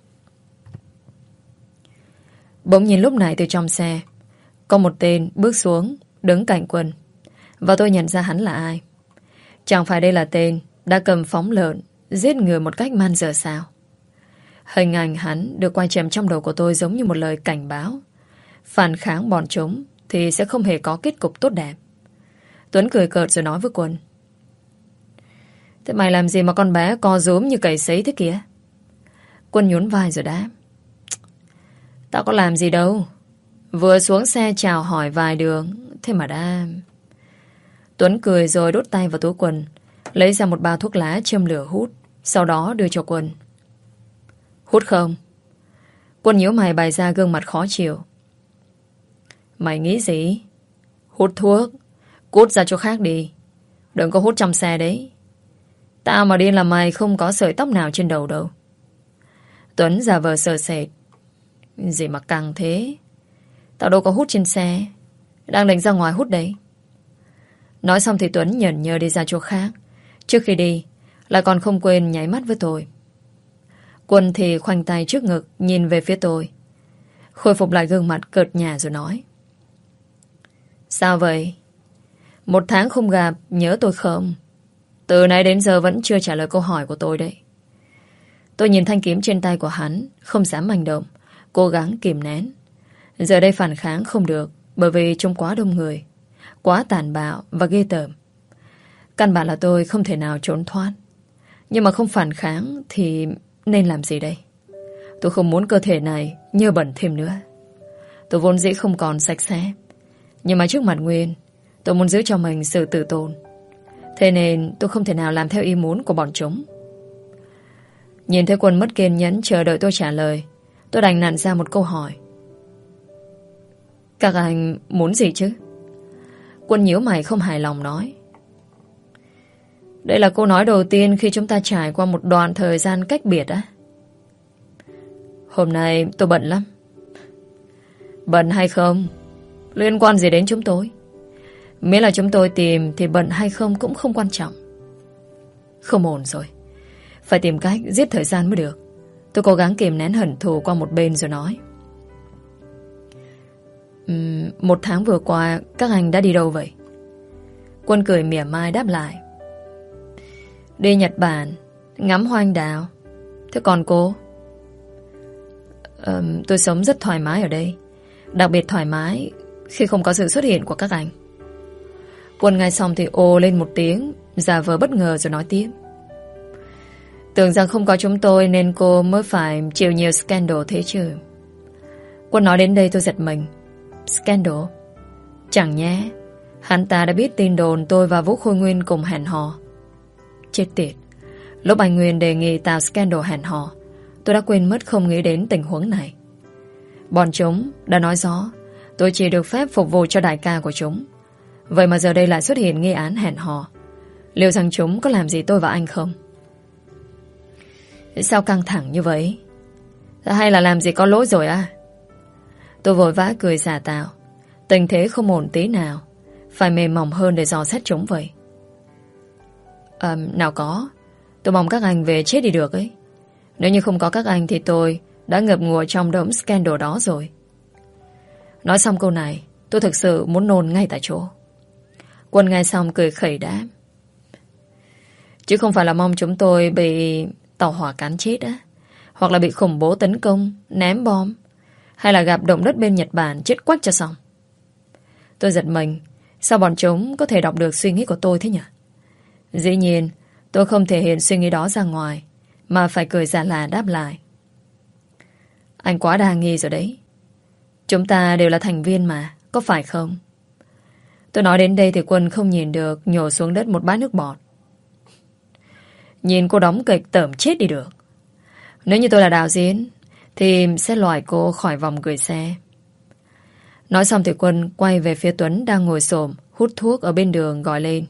Bỗng nhìn lúc này từ trong xe có một tên bước xuống, đứng cạnh Quân. Và tôi nhận ra hắn là ai. Chẳng phải đây là tên đã cầm phóng lợn giết người một cách man dợ sao? Hình ảnh hắn được quay chậm trong đầu của tôi giống như một lời cảnh báo. Phản kháng bọn chúng thì sẽ không hề có kết cục tốt đẹp. Tuấn cười cợt rồi nói với Quân: Thế mày làm gì mà con bé co rúm như cầy sấy thế kìa? Quân nhún vai rồi đáp: Tao có làm gì đâu, vừa xuống xe chào hỏi vài đường, thế mà đã... Tuấn cười rồi đút tay vào túi quần, lấy ra một bao thuốc lá châm lửa hút, sau đó đưa cho Quân. Hút không? Quân nhíu mày bày ra gương mặt khó chịu. Mày nghĩ gì? Hút thuốc, cút ra chỗ khác đi. Đừng có hút trong xe đấy. Tao mà điên là mày không có sợi tóc nào trên đầu đâu. Tuấn giả vờ sợ sệt. Gì mà căng thế? Tao đâu có hút trên xe, đang định ra ngoài hút đấy. Nói xong thì Tuấn nhởn nhơ đi ra chỗ khác. Trước khi đi lại còn không quên nháy mắt với tôi. Quân thì khoanh tay trước ngực nhìn về phía tôi, khôi phục lại gương mặt cợt nhả rồi nói: Sao vậy? Một tháng không gặp, nhớ tôi không? Từ nãy đến giờ vẫn chưa trả lời câu hỏi của tôi đấy. Tôi nhìn thanh kiếm trên tay của hắn, không dám hành động, cố gắng kìm nén. Giờ đây phản kháng không được, bởi vì chúng quá đông người, quá tàn bạo và ghê tởm. Căn bản là tôi không thể nào trốn thoát. Nhưng mà không phản kháng thì nên làm gì đây? Tôi không muốn cơ thể này nhơ bẩn thêm nữa. Tôi vốn dĩ không còn sạch sẽ, nhưng mà trước mặt Nguyên, tôi muốn giữ cho mình sự tự tôn. Thế nên tôi không thể nào làm theo ý muốn của bọn chúng. Nhìn thấy Quân mất kiên nhẫn chờ đợi tôi trả lời, tôi đành nặn ra một câu hỏi: Các anh muốn gì chứ? Quân nhíu mày không hài lòng nói: Đây là câu nói đầu tiên khi chúng ta trải qua một đoạn thời gian cách biệt á. Hôm nay tôi bận lắm. Bận hay không liên quan gì đến chúng tôi. Miễn là chúng tôi tìm thì bận hay không cũng không quan trọng. Không ổn rồi, phải tìm cách giết thời gian mới được. Tôi cố gắng kìm nén hận thù qua một bên rồi nói: uhm, Một tháng vừa qua các anh đã đi đâu vậy? Quân cười mỉa mai đáp lại: Đi Nhật Bản, ngắm hoa anh đào. Thế còn cô? Uh, tôi sống rất thoải mái ở đây, đặc biệt thoải mái khi không có sự xuất hiện của các anh. Quân nghe xong thì ồ lên một tiếng, giả vờ bất ngờ rồi nói tiếp: Tưởng rằng không có chúng tôi nên cô mới phải chịu nhiều scandal thế chứ. Quân nói đến đây tôi giật mình. Scandal? Chẳng nhé hắn ta đã biết tin đồn tôi và Vũ Khôi Nguyên cùng hẹn hò. Chết tiệt, lúc anh Nguyên đề nghị tạo scandal hẹn hò, tôi đã quên mất không nghĩ đến tình huống này. Bọn chúng đã nói rõ tôi chỉ được phép phục vụ cho đại ca của chúng, Vậy mà giờ đây lại xuất hiện nghi án hẹn hò. Liệu rằng chúng có làm gì tôi và anh không? Sao căng thẳng như vậy? Hay là làm gì có lỗi rồi à? Tôi vội vã cười giả tạo. Tình thế không ổn tí nào, phải mềm mỏng hơn để dò xét chúng vậy. À, nào có. Tôi mong các anh về chết đi được ấy. Nếu như không có các anh thì tôi đã ngập ngụa trong đống scandal đó rồi. Nói xong câu này, tôi thực sự muốn nôn ngay tại chỗ. Quân nghe xong cười khẩy đáp. Chứ không phải là mong chúng tôi bị tàu hỏa cán chết á, hoặc là bị khủng bố tấn công, ném bom, hay là gặp động đất bên Nhật Bản chết quách cho xong. Tôi giật mình. Sao bọn chúng có thể đọc được suy nghĩ của tôi thế nhỉ? Dĩ nhiên tôi không thể hiện suy nghĩ đó ra ngoài, mà phải cười giả là đáp lại. Anh quá đa nghi rồi đấy. Chúng ta đều là thành viên mà, có phải không? Tôi nói đến đây thì Quân không nhìn được, nhổ xuống đất một bát nước bọt. Nhìn cô đóng kịch tởm chết đi được. Nếu như tôi là đạo diễn thì sẽ loại cô khỏi vòng gửi xe. Nói xong thì Quân quay về phía Tuấn đang ngồi xổm hút thuốc ở bên đường, gọi lên.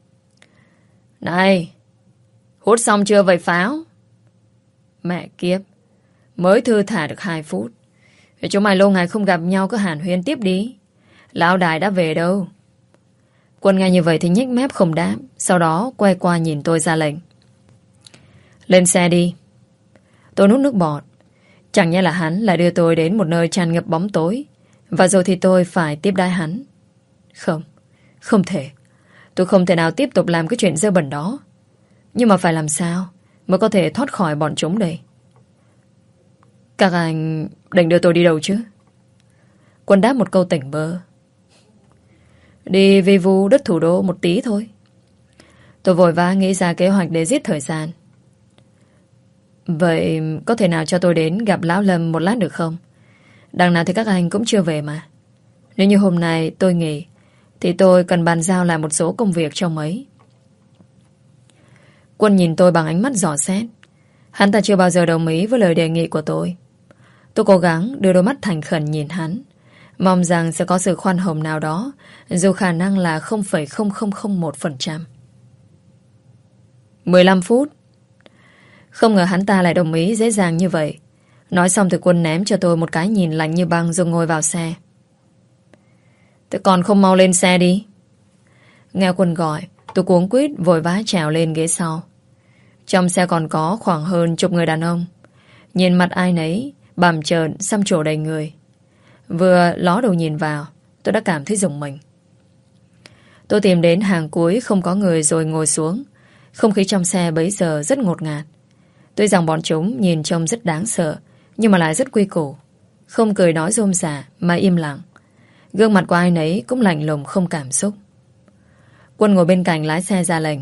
Này, hút xong chưa vậy pháo? Mẹ kiếp, mới thư thả được hai phút. Chúng mày lâu ngày không gặp nhau, cứ hàn huyên tiếp đi. Lão đại đã về đâu? Quân nghe như vậy thì nhếch mép không đáp. Sau đó quay qua nhìn tôi ra lệnh. Lên xe đi. Tôi nuốt nước bọt. Chẳng nhẽ là hắn lại đưa tôi đến một nơi tràn ngập bóng tối, và rồi thì tôi phải tiếp đái hắn. Không, không thể. Tôi không thể nào tiếp tục làm cái chuyện dơ bẩn đó. Nhưng mà phải làm sao mới có thể thoát khỏi bọn chúng đây? Các anh định đưa tôi đi đâu chứ? Quân đáp một câu tỉnh bơ. Đi vi vu đất thủ đô một tí thôi. Tôi vội vã nghĩ ra kế hoạch để giết thời gian. Vậy có thể nào cho tôi đến gặp Lão Lâm một lát được không? Đằng nào thì các anh cũng chưa về mà. Nếu như hôm nay tôi nghỉ thì tôi cần bàn giao lại một số công việc trong ấy. Quân nhìn tôi bằng ánh mắt dò xét. Hắn ta chưa bao giờ đồng ý với lời đề nghị của tôi. Tôi cố gắng đưa đôi mắt thành khẩn nhìn hắn, mong rằng sẽ có sự khoan hồng nào đó, dù khả năng là không phẩy không không không một phần trăm. mười lăm phút. Không ngờ hắn ta lại đồng ý dễ dàng như vậy. Nói xong thì Quân ném cho tôi một cái nhìn lạnh như băng rồi ngồi vào xe. Thế còn không mau lên xe đi. Nghe Quân gọi, tôi cuống quýt vội vã trèo lên ghế sau. Trong xe còn có khoảng hơn chục người đàn ông. Nhìn mặt ai nấy bằm trợn, xăm trổ đầy người. Vừa ló đầu nhìn vào, tôi đã cảm thấy rùng mình. Tôi tìm đến hàng cuối không có người rồi ngồi xuống. Không khí trong xe bấy giờ rất ngột ngạt. Tuy rằng bọn chúng nhìn trông rất đáng sợ, nhưng mà lại rất quy củ. Không cười nói rôm rả mà im lặng. Gương mặt của ai nấy cũng lạnh lùng không cảm xúc. Quân ngồi bên cạnh lái xe ra lệnh.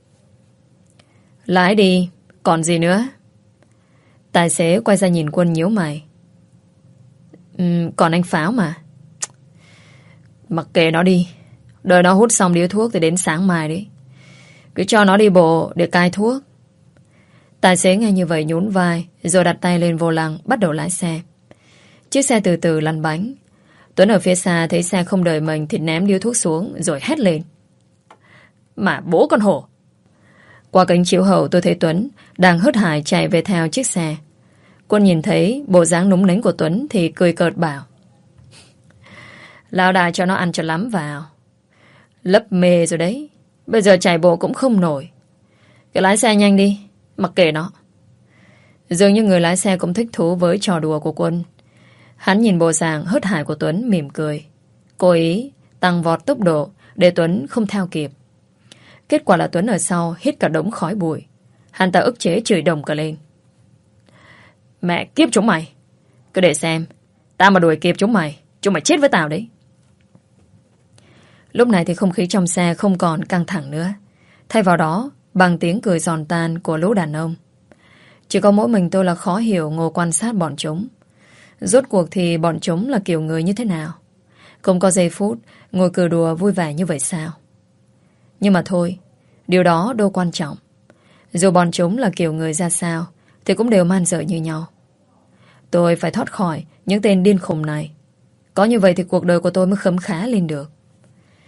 Lái đi, còn gì nữa? Tài xế quay ra nhìn Quân nhíu mày. uhm, Còn anh Pháo mà. Mặc kệ nó đi. Đợi nó hút xong điếu thuốc thì đến sáng mai đấy. Cứ cho nó đi bộ để cai thuốc. Tài xế nghe như vậy nhún vai, rồi đặt tay lên vô lăng bắt đầu lái xe. Chiếc xe từ từ lăn bánh. Tuấn ở phía xa thấy xe không đợi mình thì ném điếu thuốc xuống rồi hét lên. Mà bố con hổ! Qua kính chiếu hậu tôi thấy Tuấn đang hớt hải chạy về theo chiếc xe. Quân nhìn thấy bộ dáng núng nính của Tuấn thì cười cợt bảo. Lão đại cho nó ăn cho lắm vào. Lấp mê rồi đấy. Bây giờ chạy bộ cũng không nổi. Cứ lái xe nhanh đi, mặc kệ nó. Dường như người lái xe cũng thích thú với trò đùa của Quân. Hắn nhìn bộ dạng hớt hải của Tuấn mỉm cười, cố ý tăng vọt tốc độ để Tuấn không theo kịp. Kết quả là Tuấn ở sau hít cả đống khói bụi. Hắn ta ức chế chửi đồng cả lên. Mẹ kiếp chúng mày! Cứ để xem, tao mà đuổi kịp chúng mày, chúng mày chết với tao đấy. Lúc này thì không khí trong xe không còn căng thẳng nữa. Thay vào đó bằng tiếng cười giòn tan của lũ đàn ông. Chỉ có mỗi mình tôi là khó hiểu ngồi quan sát bọn chúng. Rốt cuộc thì bọn chúng là kiểu người như thế nào? Không có giây phút ngồi cười đùa vui vẻ như vậy sao? Nhưng mà thôi, điều đó đâu quan trọng. Dù bọn chúng là kiểu người ra sao thì cũng đều man dợ như nhau. Tôi phải thoát khỏi những tên điên khùng này. Có như vậy thì cuộc đời của tôi mới khấm khá lên được.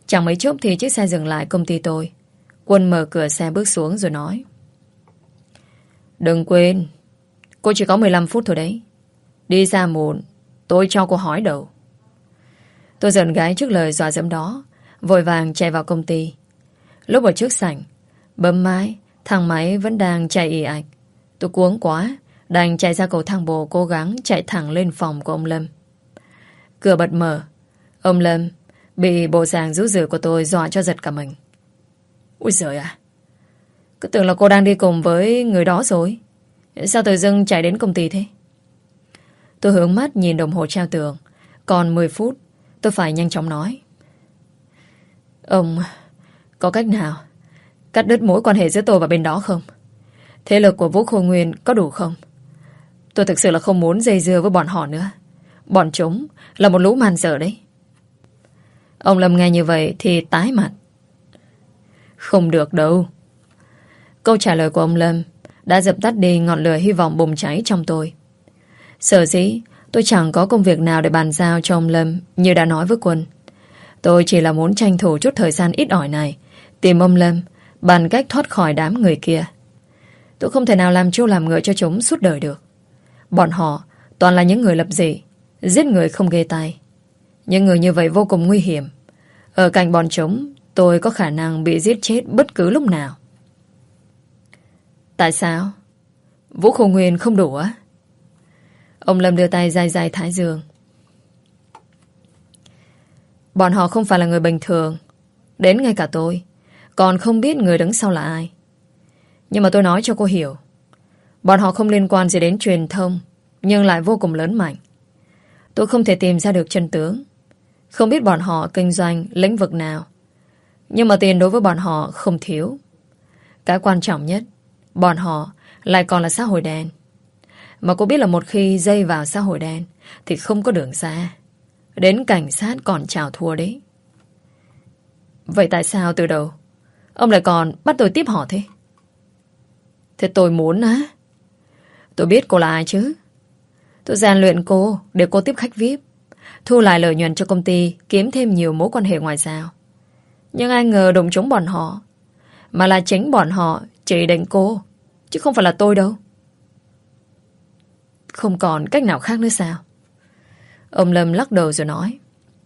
Chẳng mấy chốc thì chiếc xe dừng lại công ty tôi. Quân mở cửa xe bước xuống rồi nói: Đừng quên, cô chỉ có mười lăm phút thôi đấy. Đi ra muộn, tôi cho cô hỏi đầu. Tôi giận gái trước lời dọa dẫm đó, vội vàng chạy vào công ty. Lúc ở trước sảnh, bấm máy, thang máy vẫn đang chạy ì ạch. Tôi cuống quá, đành chạy ra cầu thang bộ, cố gắng chạy thẳng lên phòng của ông Lâm. Cửa bật mở. Ông Lâm bị bộ dạng rú rượi của tôi dọa cho giật cả mình. Ui giời à, cứ tưởng là cô đang đi cùng với người đó rồi. Sao tự dưng chạy đến công ty thế? Tôi hướng mắt nhìn đồng hồ treo tường. Còn mười phút. Tôi phải nhanh chóng nói: Ông có cách nào cắt đứt mối quan hệ giữa tôi và bên đó không? Thế lực của Vũ Khôi Nguyên có đủ không? Tôi thực sự là không muốn dây dưa với bọn họ nữa. Bọn chúng là một lũ man dở đấy. Ông Lâm nghe như vậy thì tái mặt. Không được đâu. Câu trả lời của ông Lâm đã dập tắt đi ngọn lửa hy vọng bùng cháy trong tôi. Sở dĩ tôi chẳng có công việc nào để bàn giao cho ông Lâm như đã nói với Quân. Tôi chỉ là muốn tranh thủ chút thời gian ít ỏi này, tìm ông Lâm bằng cách thoát khỏi đám người kia. Tôi không thể nào làm trâu làm ngựa cho chúng suốt đời được. Bọn họ toàn là những người lập dị, giết người không ghê tay. Những người như vậy vô cùng nguy hiểm. Ở cạnh bọn chúng, tôi có khả năng bị giết chết bất cứ lúc nào. Tại sao? Vũ Khôi Nguyên không đủ á? Ông Lâm đưa tay day day thái dương. Bọn họ không phải là người bình thường. Đến ngay cả tôi còn không biết người đứng sau là ai. Nhưng mà tôi nói cho cô hiểu, bọn họ không liên quan gì đến truyền thông, nhưng lại vô cùng lớn mạnh. Tôi không thể tìm ra được chân tướng. Không biết bọn họ kinh doanh lĩnh vực nào, nhưng mà tiền đối với bọn họ không thiếu. Cái quan trọng nhất, bọn họ lại còn là xã hội đen. Mà cô biết là một khi dây vào xã hội đen thì không có đường ra. Đến cảnh sát còn chào thua đấy. Vậy tại sao từ đầu ông lại còn bắt tôi tiếp họ thế? Thế tôi muốn á. Tôi biết cô là ai chứ. Tôi rèn luyện cô để cô tiếp khách vi ai pi, thu lại lợi nhuận cho công ty, kiếm thêm nhiều mối quan hệ ngoài giao. Nhưng ai ngờ đụng trúng bọn họ, mà là chính bọn họ chỉ định cô, chứ không phải là tôi đâu. Không còn cách nào khác nữa sao? Ông Lâm lắc đầu rồi nói: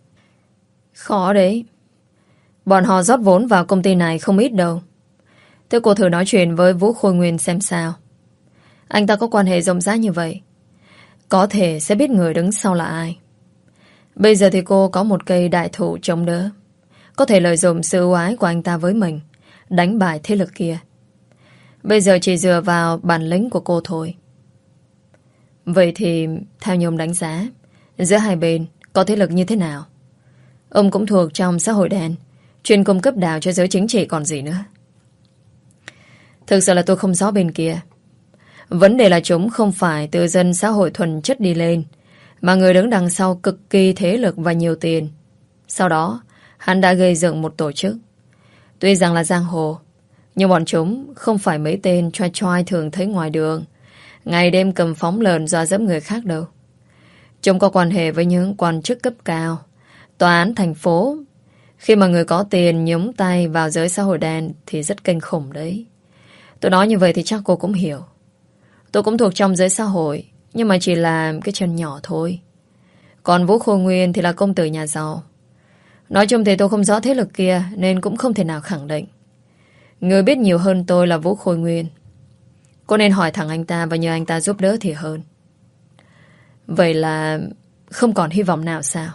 Khó đấy. Bọn họ rót vốn vào công ty này không ít đâu. Thế cô thử nói chuyện với Vũ Khôi Nguyên xem sao. Anh ta có quan hệ rộng rãi như vậy, có thể sẽ biết người đứng sau là ai. Bây giờ thì cô có một cây đại thụ chống đỡ, có thể lợi dụng sự ưu ái của anh ta với mình, đánh bại thế lực kia. Bây giờ chỉ dựa vào bản lĩnh của cô thôi. Vậy thì theo như ông đánh giá, giữa hai bên có thế lực như thế nào? Ông cũng thuộc trong xã hội đen, chuyên cung cấp đào cho giới chính trị còn gì nữa. Thực sự là tôi không rõ bên kia. Vấn đề là chúng không phải từ dân xã hội thuần chất đi lên, mà người đứng đằng sau cực kỳ thế lực và nhiều tiền. Sau đó hắn đã gây dựng một tổ chức. Tuy rằng là giang hồ, nhưng bọn chúng không phải mấy tên choai choai thường thấy ngoài đường, ngày đêm cầm phóng lợn dọa dẫm người khác đâu. Chúng có quan hệ với những quan chức cấp cao, tòa án thành phố. Khi mà người có tiền nhúng tay vào giới xã hội đen thì rất kinh khủng đấy. Tôi nói như vậy thì chắc cô cũng hiểu. Tôi cũng thuộc trong giới xã hội, nhưng mà chỉ là cái chân nhỏ thôi. Còn Vũ Khôi Nguyên thì là công tử nhà giàu. Nói chung thì tôi không rõ thế lực kia, nên cũng không thể nào khẳng định. Người biết nhiều hơn tôi là Vũ Khôi Nguyên. Cô nên hỏi thẳng anh ta và nhờ anh ta giúp đỡ thì hơn. Vậy là không còn hy vọng nào sao?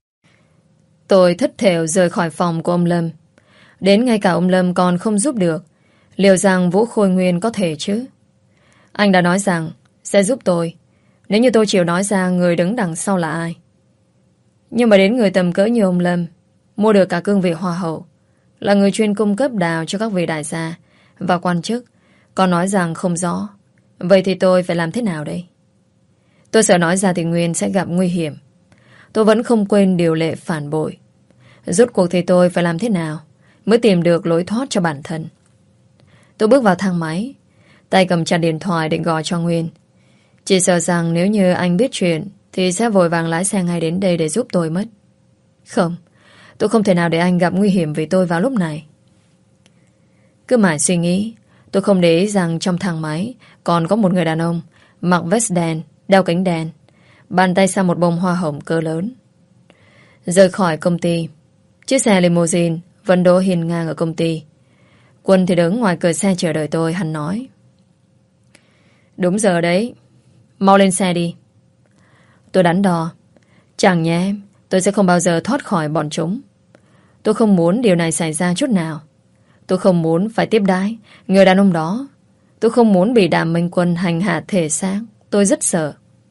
Tôi thất thểu rời khỏi phòng của ông Lâm. Đến ngay cả ông Lâm còn không giúp được. Liệu rằng Vũ Khôi Nguyên có thể chứ? Anh đã nói rằng sẽ giúp tôi nếu như tôi chịu nói ra người đứng đằng sau là ai. Nhưng mà đến người tầm cỡ như ông Lâm, mua được cả cương vị hoa hậu, là người chuyên cung cấp đào cho các vị đại gia và quan chức, còn nói rằng không rõ. Vậy thì tôi phải làm thế nào đây? Tôi sợ nói ra thì Nguyên sẽ gặp nguy hiểm. Tôi vẫn không quên điều lệ phản bội. Rốt cuộc thì tôi phải làm thế nào mới tìm được lối thoát cho bản thân? Tôi bước vào thang máy, tay cầm chặt điện thoại định gọi cho Nguyên. Chỉ sợ rằng nếu như anh biết chuyện thì sẽ vội vàng lái xe ngay đến đây để giúp tôi mất. Không, Tôi không thể nào để anh gặp nguy hiểm vì tôi vào lúc này. Cứ mãi suy nghĩ, tôi không để ý rằng trong thang máy còn có một người đàn ông mặc vest đen, đeo kính đen, bàn tay sang một bông hoa hồng cỡ lớn. Rời khỏi công ty, chiếc xe limousine vẫn đỗ hiên ngang ở công ty. Quân thì đứng ngoài cửa xe chờ đợi tôi. Hắn nói: đúng giờ đấy, mau lên xe đi. Tôi đắn đo. Chẳng nhé, tôi sẽ không bao giờ thoát khỏi bọn chúng. Tôi không muốn điều này xảy ra chút nào. Tôi không muốn phải tiếp đái người đàn ông đó. Tôi không muốn bị Đàm Minh Quân hành hạ thể xác. Tôi rất sợ.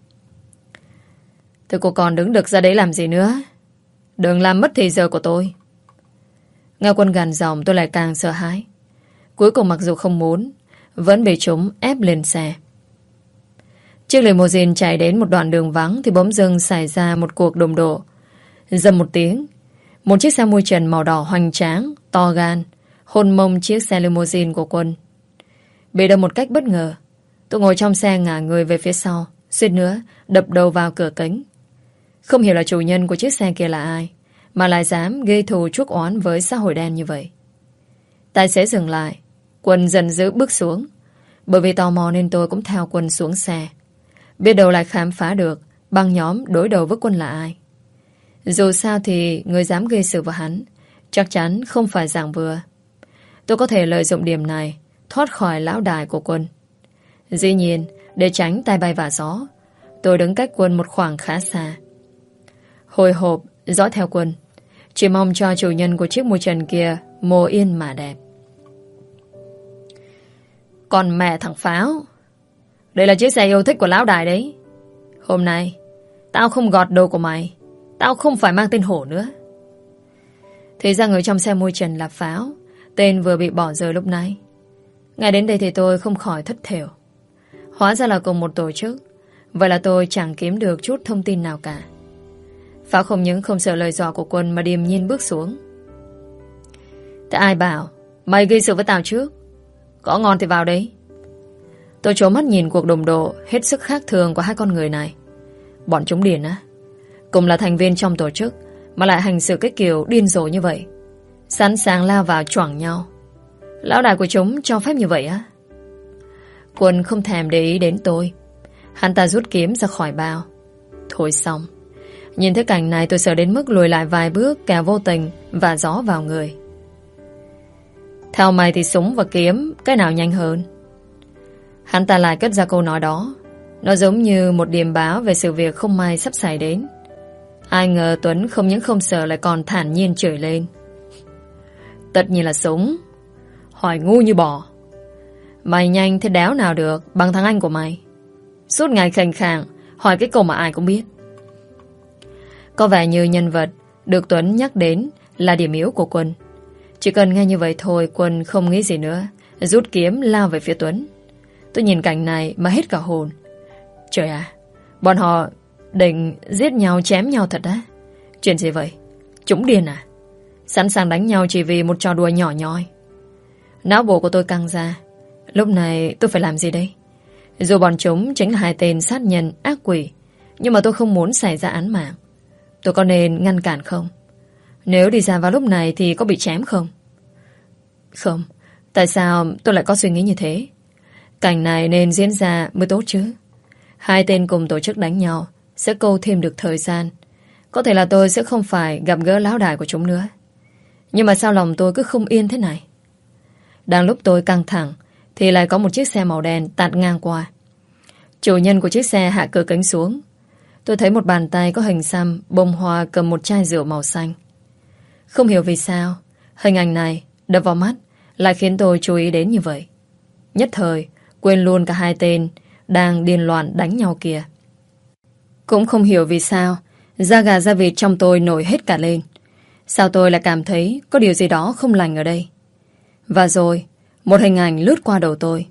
Thế cô còn đứng được ra đấy làm gì nữa? Đừng làm mất thời giờ của tôi. Nghe Quân gằn giọng, tôi lại càng sợ hãi. Cuối cùng mặc dù không muốn, vẫn bị chúng ép lên xe. Chiếc limousine chạy đến một đoạn đường vắng thì bỗng dưng xảy ra một cuộc đụng độ. Dầm một tiếng, một chiếc xe mui trần màu đỏ hoành tráng, to gan, hôn mông chiếc xe limousine của Quân. Bị đâm một cách bất ngờ, tôi ngồi trong xe ngả người về phía sau, suýt nữa đập đầu vào cửa kính. Không hiểu là chủ nhân của chiếc xe kia là ai, mà lại dám gây thù chuốc oán với xã hội đen như vậy. Tài xế dừng lại, Quân giận dữ bước xuống. Bởi vì tò mò nên tôi cũng theo Quân xuống xe. Biết đâu lại khám phá được băng nhóm đối đầu với Quân là ai. Dù sao thì người dám gây sự vào hắn chắc chắn không phải dạng vừa. Tôi có thể lợi dụng điểm này thoát khỏi lão đài của Quân. Dĩ nhiên, để tránh tai bay vạ gió, tôi đứng cách Quân một khoảng khá xa. Hồi hộp dõi theo Quân, chỉ mong cho chủ nhân của chiếc mui trần kia mồ yên mà đẹp. Còn mẹ thằng Pháo, đây là chiếc xe yêu thích của lão đài đấy. Hôm nay tao không gọt đồ của mày, tao không phải mang tên Hổ nữa. Thì ra người trong xe mui trần là Pháo, tên vừa bị bỏ rơi lúc nãy. Ngay đến đây thì tôi không khỏi thất thểu. Hóa ra là cùng một tổ chức. Vậy là tôi chẳng kiếm được chút thông tin nào cả. Pháo không những không sợ lời dọa của Quân mà điềm nhiên bước xuống. Thế ai bảo mày gây sự với tao trước? Có ngon thì vào đấy. Tôi trố mắt nhìn cuộc đụng độ hết sức khác thường của hai con người này. Bọn chúng điên á. Cùng là thành viên trong tổ chức mà lại hành xử cái kiểu điên rồ như vậy, sẵn sàng lao vào choảng nhau. Lão đại của chúng cho phép như vậy á? Quân không thèm để ý đến tôi. Hắn ta rút kiếm ra khỏi bao. Thôi xong. Nhìn thấy cảnh này tôi sợ đến mức lùi lại vài bước, kẻo vô tình và gió vào người. Theo mày thì súng và kiếm cái nào nhanh hơn? Hắn ta lại cất ra câu nói đó. Nó giống như một điềm báo về sự việc không may sắp xảy đến. Ai ngờ Tuấn không những không sợ lại còn thản nhiên chửi lên. Tất nhiên là súng. Hỏi ngu như bò. Mày nhanh thế đéo nào được bằng thằng anh của mày. Suốt ngày khành khàng hỏi cái câu mà ai cũng biết. Có vẻ như nhân vật được Tuấn nhắc đến là điểm yếu của Quân. Chỉ cần nghe như vậy thôi, Quân không nghĩ gì nữa, rút kiếm lao về phía Tuấn. Tôi nhìn cảnh này mà hết cả hồn. Trời à, bọn họ định giết nhau chém nhau thật á? Chuyện gì vậy? Chúng điên à? Sẵn sàng đánh nhau chỉ vì một trò đùa nhỏ nhoi. Não bộ của tôi căng ra. Lúc này tôi phải làm gì đây? Dù bọn chúng chính là hai tên sát nhân ác quỷ, nhưng mà tôi không muốn xảy ra án mạng. Tôi có nên ngăn cản không? Nếu đi ra vào lúc này thì có bị chém không? Không. Tại sao tôi lại có suy nghĩ như thế? Cảnh này nên diễn ra mới tốt chứ. Hai tên cùng tổ chức đánh nhau sẽ câu thêm được thời gian. Có thể là tôi sẽ không phải gặp gỡ lão đại của chúng nữa. Nhưng mà sao lòng tôi cứ không yên thế này? Đang lúc tôi căng thẳng thì lại có một chiếc xe màu đen tạt ngang qua. Chủ nhân của chiếc xe hạ cửa kính xuống. Tôi thấy một bàn tay có hình xăm bông hoa cầm một chai rượu màu xanh. Không hiểu vì sao hình ảnh này đập vào mắt lại khiến tôi chú ý đến như vậy. Nhất thời quên luôn cả hai tên đang điên loạn đánh nhau kia. Cũng không hiểu vì sao da gà da vịt trong tôi nổi hết cả lên. Sao tôi lại cảm thấy có điều gì đó không lành ở đây? Và rồi một hình ảnh lướt qua đầu tôi.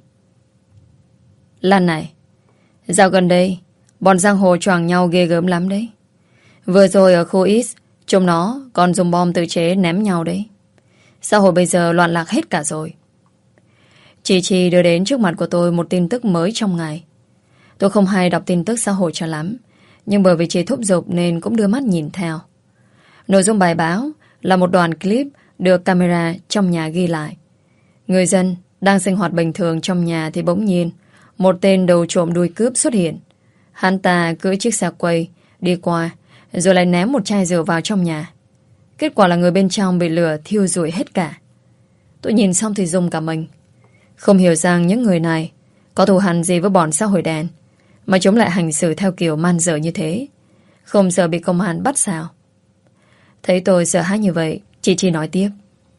Lan này, dạo gần đây bọn giang hồ choàng nhau ghê gớm lắm đấy. Vừa rồi ở khu X chúng nó còn dùng bom tự chế ném nhau đấy. Xã hội bây giờ loạn lạc hết cả rồi. Chị Chi đưa đến trước mặt của tôi một tin tức mới trong ngày. Tôi không hay đọc tin tức xã hội cho lắm, nhưng bởi vì chị thúc giục nên cũng đưa mắt nhìn theo. Nội dung bài báo là một đoạn clip được camera trong nhà ghi lại. Người dân đang sinh hoạt bình thường trong nhà thì bỗng nhiên một tên đầu trộm đuôi cướp xuất hiện. Hắn ta cưỡi chiếc xe quay đi qua rồi lại ném một chai rượu vào trong nhà. Kết quả là người bên trong bị lửa thiêu rụi hết cả. Tôi nhìn xong thì rùng cả mình. Không hiểu rằng những người này có thù hằn gì với bọn xã hội đen mà chúng lại hành xử theo kiểu man dợ như thế. Không sợ bị công an bắt sao? Thấy tôi sợ hãi như vậy, chị Chi nói tiếp.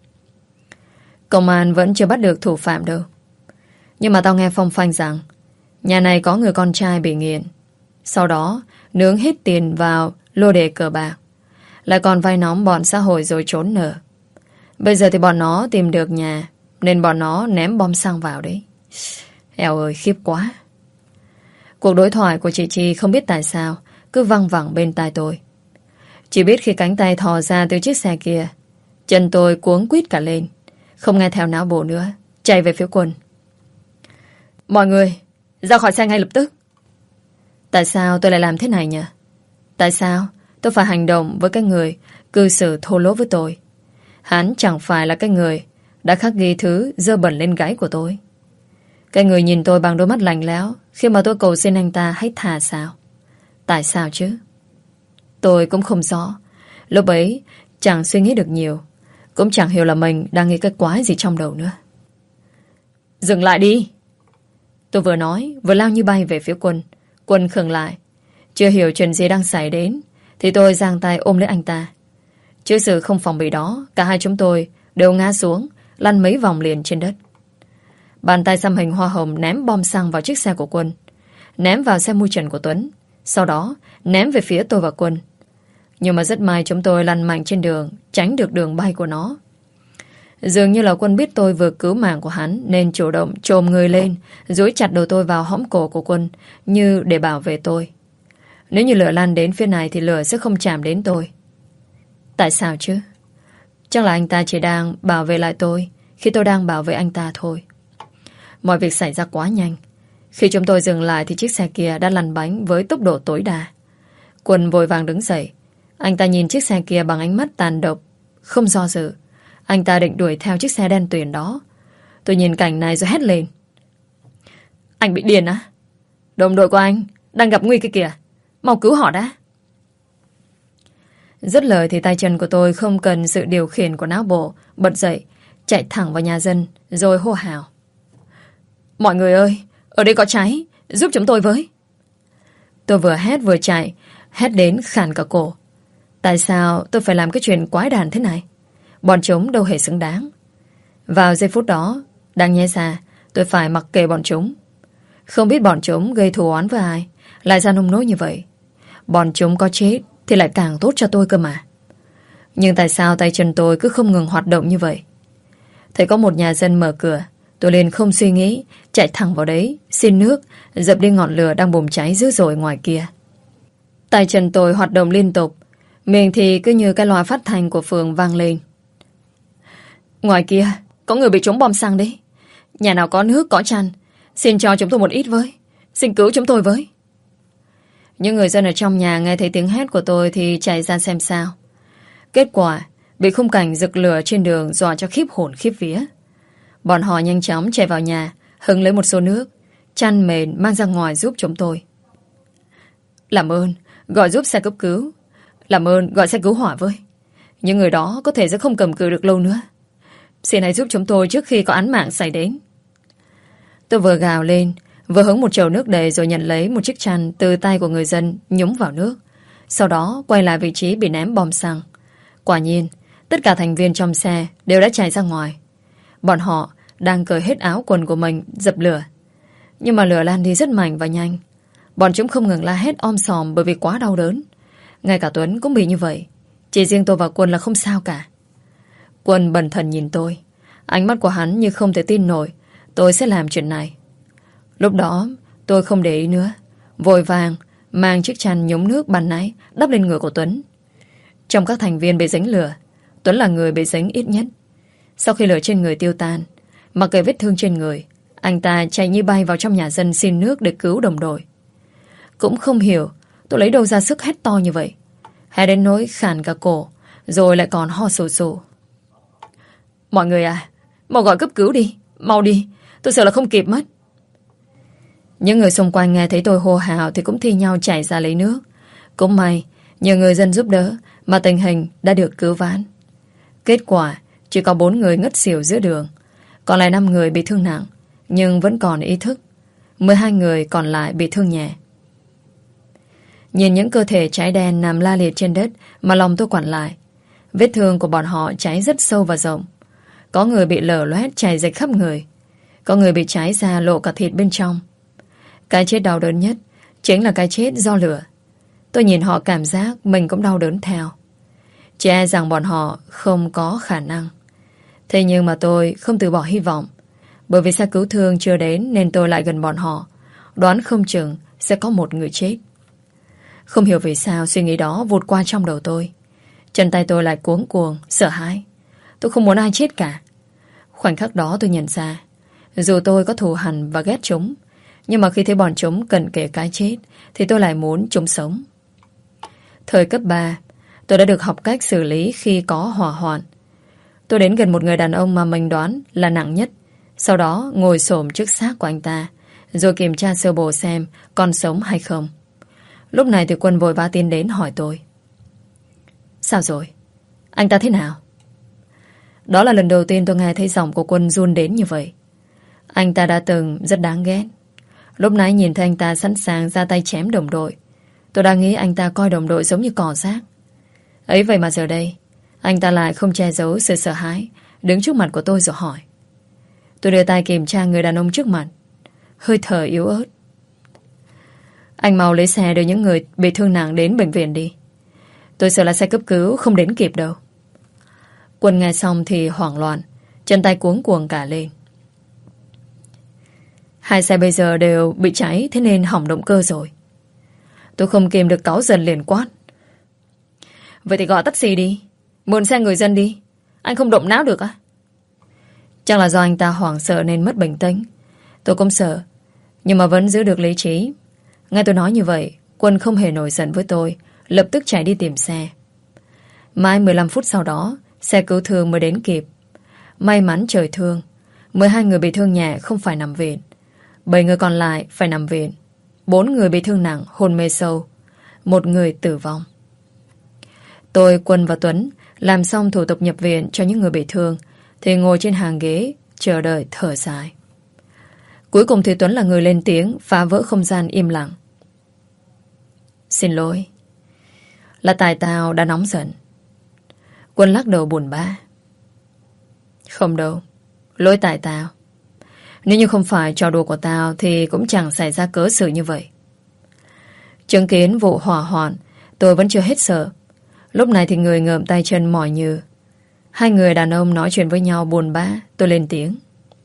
Công an vẫn chưa bắt được thủ phạm đâu. Nhưng mà tao nghe phong phanh rằng nhà này có người con trai bị nghiện, sau đó nướng hết tiền vào lô đề cờ bạc, lại còn vay nóng bọn xã hội rồi trốn nợ. Bây giờ thì bọn nó tìm được nhà nên bọn nó ném bom xăng vào đấy. Eo ơi, khiếp quá. Cuộc đối thoại của chị Chi không biết tại sao cứ văng vẳng bên tai tôi. Chỉ biết khi cánh tay thò ra từ chiếc xe kia, chân tôi cuống quýt cả lên, không nghe theo não bộ nữa, chạy về phía Quân. Mọi người, ra khỏi xe ngay lập tức. Tại sao tôi lại làm thế này nhỉ? Tại sao tôi phải hành động với cái người cư xử thô lỗ với tôi? Hắn chẳng phải là cái người đã khắc ghi thứ dơ bẩn lên gáy của tôi. Cái người nhìn tôi bằng đôi mắt lạnh lẽo khi mà tôi cầu xin anh ta hãy thả sao? Tại sao chứ? Tôi cũng không rõ. Lúc ấy chẳng suy nghĩ được nhiều, cũng chẳng hiểu là mình đang nghĩ cái quái gì trong đầu nữa. Dừng lại đi! Tôi vừa nói vừa lao như bay về phía Quân. Quân khựng lại. Chưa hiểu chuyện gì đang xảy đến thì tôi giang tay ôm lấy anh ta. Trước sự không phòng bị đó, cả hai chúng tôi đều ngã xuống, lăn mấy vòng liền trên đất. Bàn tay xăm hình hoa hồng ném bom xăng vào chiếc xe của Quân, ném vào xe mui trần của Tuấn, sau đó ném về phía tôi và Quân. Nhưng mà rất may chúng tôi lăn mạnh trên đường, tránh được đường bay của nó. Dường như là Quân biết tôi vừa cứu mạng của hắn nên chủ động chồm người lên, dúi chặt đầu tôi vào hõm cổ của Quân như để bảo vệ tôi. Nếu như lửa lan đến phía này thì lửa sẽ không chạm đến tôi. Tại sao chứ? Chắc là anh ta chỉ đang bảo vệ lại tôi khi tôi đang bảo vệ anh ta thôi. Mọi việc xảy ra quá nhanh. Khi chúng tôi dừng lại thì chiếc xe kia đã lăn bánh với tốc độ tối đa. Quân vội vàng đứng dậy. Anh ta nhìn chiếc xe kia bằng ánh mắt tàn độc, không do dự. Anh ta định đuổi theo chiếc xe đen tuyền đó. Tôi nhìn cảnh này rồi hét lên. Anh bị điên á? Đồng đội của anh đang gặp nguy cơ kìa. Mau cứu họ đã. Dứt lời thì tay chân của tôi không cần sự điều khiển của não bộ, bật dậy, chạy thẳng vào nhà dân, rồi hô hào. Mọi người ơi, ở đây có cháy, giúp chúng tôi với. Tôi vừa hét vừa chạy, hét đến khàn cả cổ. Tại sao tôi phải làm cái chuyện quái đản thế này? Bọn chúng đâu hề xứng đáng. Vào giây phút đó, đang nhé ra, tôi phải mặc kệ bọn chúng. Không biết bọn chúng gây thù oán với ai, lại ra nông nỗi như vậy. Bọn chúng có chết thì lại càng tốt cho tôi cơ mà. Nhưng tại sao tay chân tôi cứ không ngừng hoạt động như vậy? Thấy có một nhà dân mở cửa, tôi liền không suy nghĩ, chạy thẳng vào đấy, xin nước, dập đi ngọn lửa đang bùng cháy dữ dội ngoài kia. Tay chân tôi hoạt động liên tục, miệng thì cứ như cái loa phát thanh của phường vang lên. Ngoài kia, có người bị trúng bom xăng đấy. Nhà nào có nước, có chăn, xin cho chúng tôi một ít với. Xin cứu chúng tôi với. Những người dân ở trong nhà nghe thấy tiếng hét của tôi thì chạy ra xem sao. Kết quả, bị khung cảnh rực lửa trên đường dọa cho khiếp hồn khiếp vía. Bọn họ nhanh chóng chạy vào nhà, hứng lấy một xô nước, chăn mền mang ra ngoài giúp chúng tôi. Làm ơn, gọi giúp xe cấp cứu. Làm ơn, gọi xe cứu hỏa với. Những người đó có thể sẽ không cầm cự được lâu nữa. Xin hãy giúp chúng tôi trước khi có án mạng xảy đến. Tôi vừa gào lên, vừa hứng một chậu nước đầy rồi nhận lấy một chiếc chăn từ tay của người dân nhúng vào nước. Sau đó quay lại vị trí bị ném bom xăng. Quả nhiên, tất cả thành viên trong xe đều đã chạy ra ngoài. Bọn họ đang cởi hết áo quần của mình dập lửa. Nhưng mà lửa lan đi rất mạnh và nhanh. Bọn chúng không ngừng la hét om sòm bởi vì quá đau đớn. Ngay cả Tuấn cũng bị như vậy. Chỉ riêng tôi và Quân là không sao cả. Quân bần thần nhìn tôi. Ánh mắt của hắn như không thể tin nổi tôi sẽ làm chuyện này. Lúc đó tôi không để ý nữa, vội vàng mang chiếc chăn nhúng nước ban nãy đắp lên người của Tuấn. Trong các thành viên bị dính lửa, Tuấn là người bị dính ít nhất. Sau khi lửa trên người tiêu tan, mặc kệ vết thương trên người, anh ta chạy như bay vào trong nhà dân xin nước để cứu đồng đội. Cũng không hiểu tôi lấy đâu ra sức hét to như vậy, hay đến nỗi khàn cả cổ rồi lại còn ho sù sù. Mọi người à, mau gọi cấp cứu đi, mau đi, tôi sợ là không kịp mất. Những người xung quanh nghe thấy tôi hô hào thì cũng thi nhau chạy ra lấy nước. Cũng may, nhờ người dân giúp đỡ mà tình hình đã được cứu vãn. Kết quả, chỉ có bốn người ngất xỉu giữa đường, còn lại năm người bị thương nặng, nhưng vẫn còn ý thức. mười hai người còn lại bị thương nhẹ. Nhìn những cơ thể cháy đen nằm la liệt trên đất mà lòng tôi quặn lại. Vết thương của bọn họ cháy rất sâu và rộng. Có người bị lở loét chảy dịch khắp người. Có người bị cháy ra lộ cả thịt bên trong. Cái chết đau đớn nhất chính là cái chết do lửa. Tôi nhìn họ cảm giác mình cũng đau đớn theo. Chỉ e rằng bọn họ không có khả năng. Thế nhưng mà tôi không từ bỏ hy vọng. Bởi vì xe cứu thương chưa đến nên tôi lại gần bọn họ. Đoán không chừng sẽ có một người chết. Không hiểu vì sao suy nghĩ đó vụt qua trong đầu tôi. Chân tay tôi lại cuống cuồng, sợ hãi. Tôi không muốn ai chết cả. Khoảnh khắc đó tôi nhận ra, dù tôi có thù hằn và ghét chúng, nhưng mà khi thấy bọn chúng cần kề cái chết thì tôi lại muốn chúng sống. Thời cấp ba, tôi đã được học cách xử lý khi có hỏa hoạn. Tôi đến gần một người đàn ông mà mình đoán là nặng nhất. Sau đó ngồi xổm trước xác của anh ta, rồi kiểm tra sơ bộ xem còn sống hay không. Lúc này thì Quân vội vã tiến đến hỏi tôi: Sao rồi? Anh ta thế nào? Đó là lần đầu tiên tôi nghe thấy giọng của Quân run đến như vậy. Anh ta đã từng rất đáng ghét. Lúc nãy nhìn thấy anh ta sẵn sàng ra tay chém đồng đội, tôi đã nghĩ anh ta coi đồng đội giống như cỏ rác. Ấy vậy mà giờ đây anh ta lại không che giấu sự sợ hãi, đứng trước mặt của tôi rồi hỏi. Tôi đưa tay kiểm tra người đàn ông trước mặt, hơi thở yếu ớt. Anh mau lấy xe đưa những người bị thương nặng đến bệnh viện đi. Tôi sợ là xe cấp cứu không đến kịp đâu. Quân nghe xong thì hoảng loạn, chân tay cuống cuồng cả lên. Hai xe bây giờ đều bị cháy, thế nên hỏng động cơ rồi. Tôi không kìm được cáu giận liền quát: Vậy thì gọi taxi đi, mượn xe người dân đi. Anh không động não được á? Chắc là do anh ta hoảng sợ nên mất bình tĩnh. Tôi cũng sợ, nhưng mà vẫn giữ được lý trí. Nghe tôi nói như vậy, Quân không hề nổi giận với tôi, lập tức chạy đi tìm xe. Mãi mười lăm phút sau đó, xe cứu thương mới đến kịp. May mắn trời thương, mười hai người bị thương nhẹ không phải nằm viện, bảy người còn lại phải nằm viện. Bốn người bị thương nặng hôn mê sâu, một người tử vong. Tôi, Quân và Tuấn làm xong thủ tục nhập viện cho những người bị thương thì ngồi trên hàng ghế chờ đợi thở dài. Cuối cùng thì Tuấn là người lên tiếng phá vỡ không gian im lặng. Xin lỗi, là tại tao đã nóng giận. Quân lắc đầu buồn bã. Không đâu, lỗi tại tao. Nếu như không phải trò đùa của tao thì cũng chẳng xảy ra cớ sự như vậy. Chứng kiến vụ hỏa hoạn, tôi vẫn chưa hết sợ. Lúc này thì người ngợm tay chân mỏi nhừ. Hai người đàn ông nói chuyện với nhau buồn bã. Tôi lên tiếng.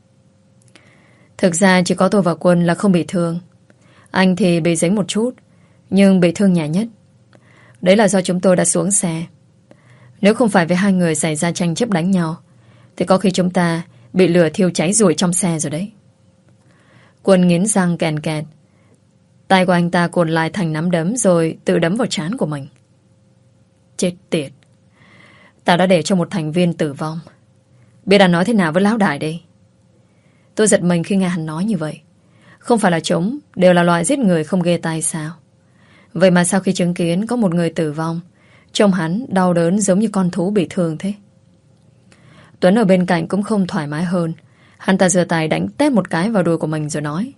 Thực ra chỉ có tôi và Quân là không bị thương. Anh thì bị dính một chút, nhưng bị thương nhẹ nhất. Đấy là do chúng tôi đã xuống xe. Nếu không phải với hai người xảy ra tranh chấp đánh nhau thì có khi chúng ta bị lửa thiêu cháy rụi trong xe rồi đấy. Quân nghiến răng kèn kẹt. Tay của anh ta cuộn lại thành nắm đấm rồi tự đấm vào trán của mình. Chết tiệt, tao đã để cho một thành viên tử vong. Biết đã nói thế nào với lão đại đây? Tôi giật mình khi nghe hắn nói như vậy. Không phải là chúng đều là loại giết người không ghê tay sao? Vậy mà sau khi chứng kiến có một người tử vong, trông hắn đau đớn giống như con thú bị thương thế. Tuấn ở bên cạnh cũng không thoải mái hơn. Hắn ta giơ tay đánh tét một cái vào đuôi của mình rồi nói: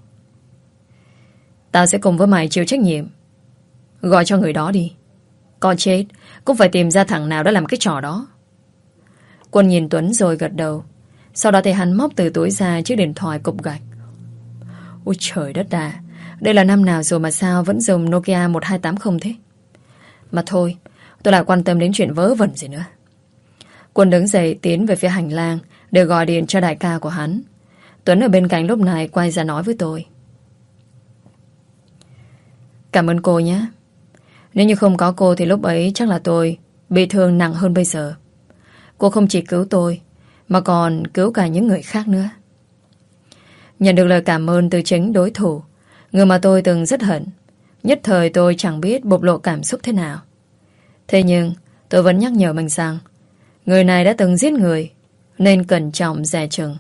Tao sẽ cùng với mày chịu trách nhiệm. Gọi cho người đó đi. Có chết cũng phải tìm ra thằng nào đã làm cái trò đó. Quân nhìn Tuấn rồi gật đầu. Sau đó thì hắn móc từ túi ra chiếc điện thoại cục gạch. Ôi trời đất à, đây là năm nào rồi mà sao vẫn dùng Nokia một hai tám không thế? Mà thôi, tôi lại quan tâm đến chuyện vớ vẩn gì nữa. Quân đứng dậy tiến về phía hành lang để gọi điện cho đại ca của hắn. Tuấn ở bên cạnh lúc này quay ra nói với tôi: Cảm ơn cô nhé. Nếu như không có cô thì lúc ấy chắc là tôi bị thương nặng hơn bây giờ. Cô không chỉ cứu tôi mà còn cứu cả những người khác nữa. Nhận được lời cảm ơn từ chính đối thủ, người mà tôi từng rất hận, nhất thời tôi chẳng biết bộc lộ cảm xúc thế nào. Thế nhưng Tôi vẫn nhắc nhở mình rằng người này đã từng giết người, nên cẩn trọng dè chừng.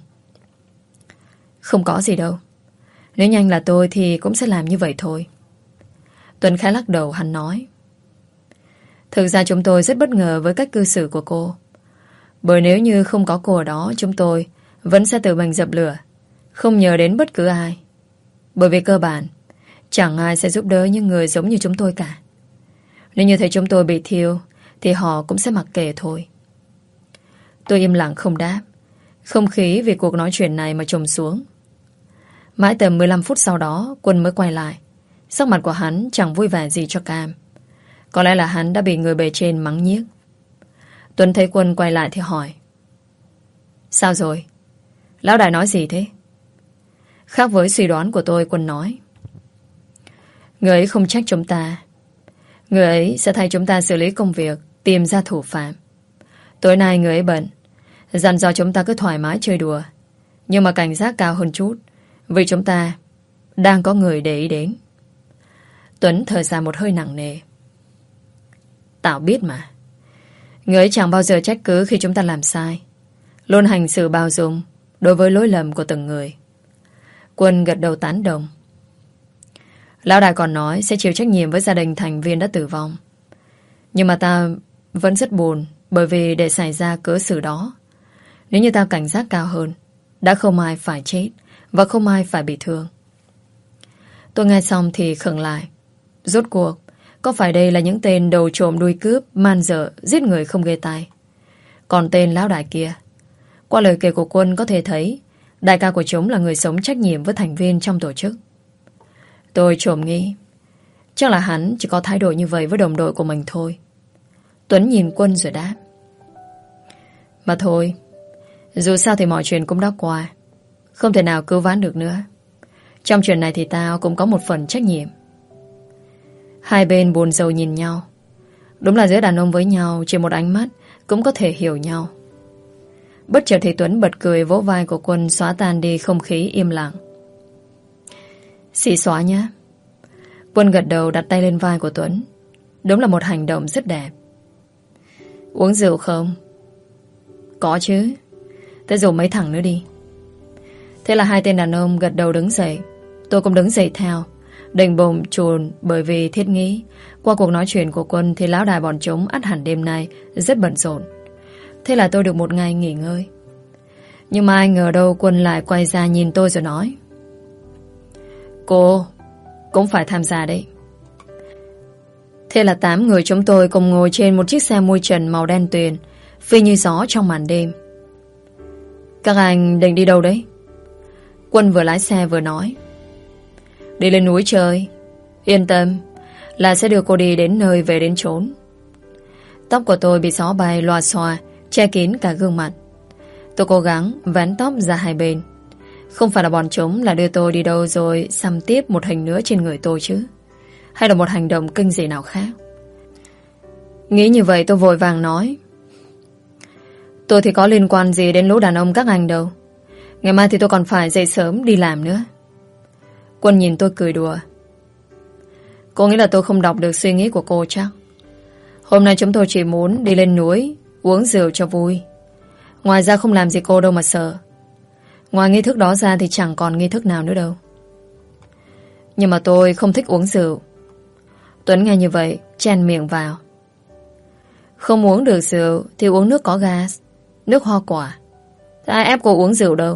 Không có gì đâu. Nếu nhanh là tôi thì cũng sẽ làm như vậy thôi. Tuấn khẽ lắc đầu, hắn nói. Thực ra chúng tôi rất bất ngờ với cách cư xử của cô. Bởi nếu như không có cô ở đó, chúng tôi vẫn sẽ tự mình dập lửa, không nhờ đến bất cứ ai. Bởi vì cơ bản chẳng ai sẽ giúp đỡ những người giống như chúng tôi cả. Nếu như thấy chúng tôi bị thiêu thì họ cũng sẽ mặc kệ thôi. Tôi im lặng không đáp. Không khí vì cuộc nói chuyện này mà trùng xuống. Mãi tầm mười lăm phút sau đó Quân mới quay lại. Sắc mặt của hắn chẳng vui vẻ gì cho cam. Có lẽ là hắn đã bị người bề trên mắng nhiếc. Tuấn thấy Quân quay lại thì hỏi. Sao rồi? Lão đại nói gì thế? Khác với suy đoán của tôi, Quân nói. Người ấy không trách chúng ta. Người ấy sẽ thay chúng ta xử lý công việc, tìm ra thủ phạm. Tối nay người ấy bận, dặn dò chúng ta cứ thoải mái chơi đùa, nhưng mà cảnh giác cao hơn chút, vì chúng ta đang có người để ý đến. Tuấn thở ra một hơi nặng nề. Tao biết mà. Người ấy chẳng bao giờ trách cứ khi chúng ta làm sai, luôn hành xử bao dung đối với lỗi lầm của từng người. Quân gật đầu tán đồng. Lão đại còn nói sẽ chịu trách nhiệm với gia đình thành viên đã tử vong. Nhưng mà ta vẫn rất buồn, bởi vì để xảy ra cớ xử đó, nếu như ta cảnh giác cao hơn, đã không ai phải chết và không ai phải bị thương. Tôi nghe xong thì khựng lại. Rốt cuộc, có phải đây là những tên đầu trộm đuôi cướp, man dợ, giết người không ghê tai? Còn tên lão đại kia, qua lời kể của Quân có thể thấy đại ca của chúng là người sống trách nhiệm với thành viên trong tổ chức. Tôi trộm nghĩ chắc là hắn chỉ có thái độ như vậy với đồng đội của mình thôi. Tuấn nhìn Quân rồi đáp. Mà thôi, dù sao thì mọi chuyện cũng đã qua, không thể nào cứu vãn được nữa. Trong chuyện này thì tao cũng có một phần trách nhiệm. Hai bên buồn rầu nhìn nhau. Đúng là giữa đàn ông với nhau, chỉ một ánh mắt cũng có thể hiểu nhau. Bất chợt thì Tuấn bật cười vỗ vai của Quân, xóa tan đi không khí im lặng. Xì xóa nhá. Quân gật đầu, đặt tay lên vai của Tuấn. Đúng là một hành động rất đẹp. Uống rượu không? Có chứ. Thế rủ mấy thằng nữa đi. Thế là hai tên đàn ông gật đầu đứng dậy. Tôi cũng đứng dậy theo, định bụng chuồn, bởi vì thiết nghĩ qua cuộc nói chuyện của Quân thì lão đại bọn chúng ắt hẳn đêm nay rất bận rộn. Thế là tôi được một ngày nghỉ ngơi. Nhưng mà ai ngờ đâu Quân lại quay ra nhìn tôi rồi nói. Cô cũng phải tham gia đấy. Thế là tám người chúng tôi cùng ngồi trên một chiếc xe mui trần màu đen tuyền, phi như gió trong màn đêm. Các anh định đi đâu đấy? Quân vừa lái xe vừa nói. Đi lên núi chơi. Yên tâm là sẽ đưa cô đi đến nơi về đến chốn. Tóc của tôi bị gió bay loa xòa, che kín cả gương mặt. Tôi cố gắng vén tóc ra hai bên. Không phải là bọn chúng là đưa tôi đi đâu rồi xăm tiếp một hình nữa trên người tôi chứ, hay là một hành động kinh dị nào khác. Nghĩ như vậy tôi vội vàng nói. Tôi thì có liên quan gì đến lũ đàn ông các anh đâu. Ngày mai thì tôi còn phải dậy sớm đi làm nữa. Quân nhìn tôi cười đùa. Cô nghĩ là tôi không đọc được suy nghĩ của cô chắc. Hôm nay chúng tôi chỉ muốn đi lên núi uống rượu cho vui. Ngoài ra không làm gì cô đâu mà sợ. Ngoài nghi thức đó ra thì chẳng còn nghi thức nào nữa đâu. Nhưng mà tôi không thích uống rượu. Tuấn nghe như vậy chen miệng vào. Không uống được rượu thì uống nước có gas, nước hoa quả. Thế ai ép cô uống rượu đâu.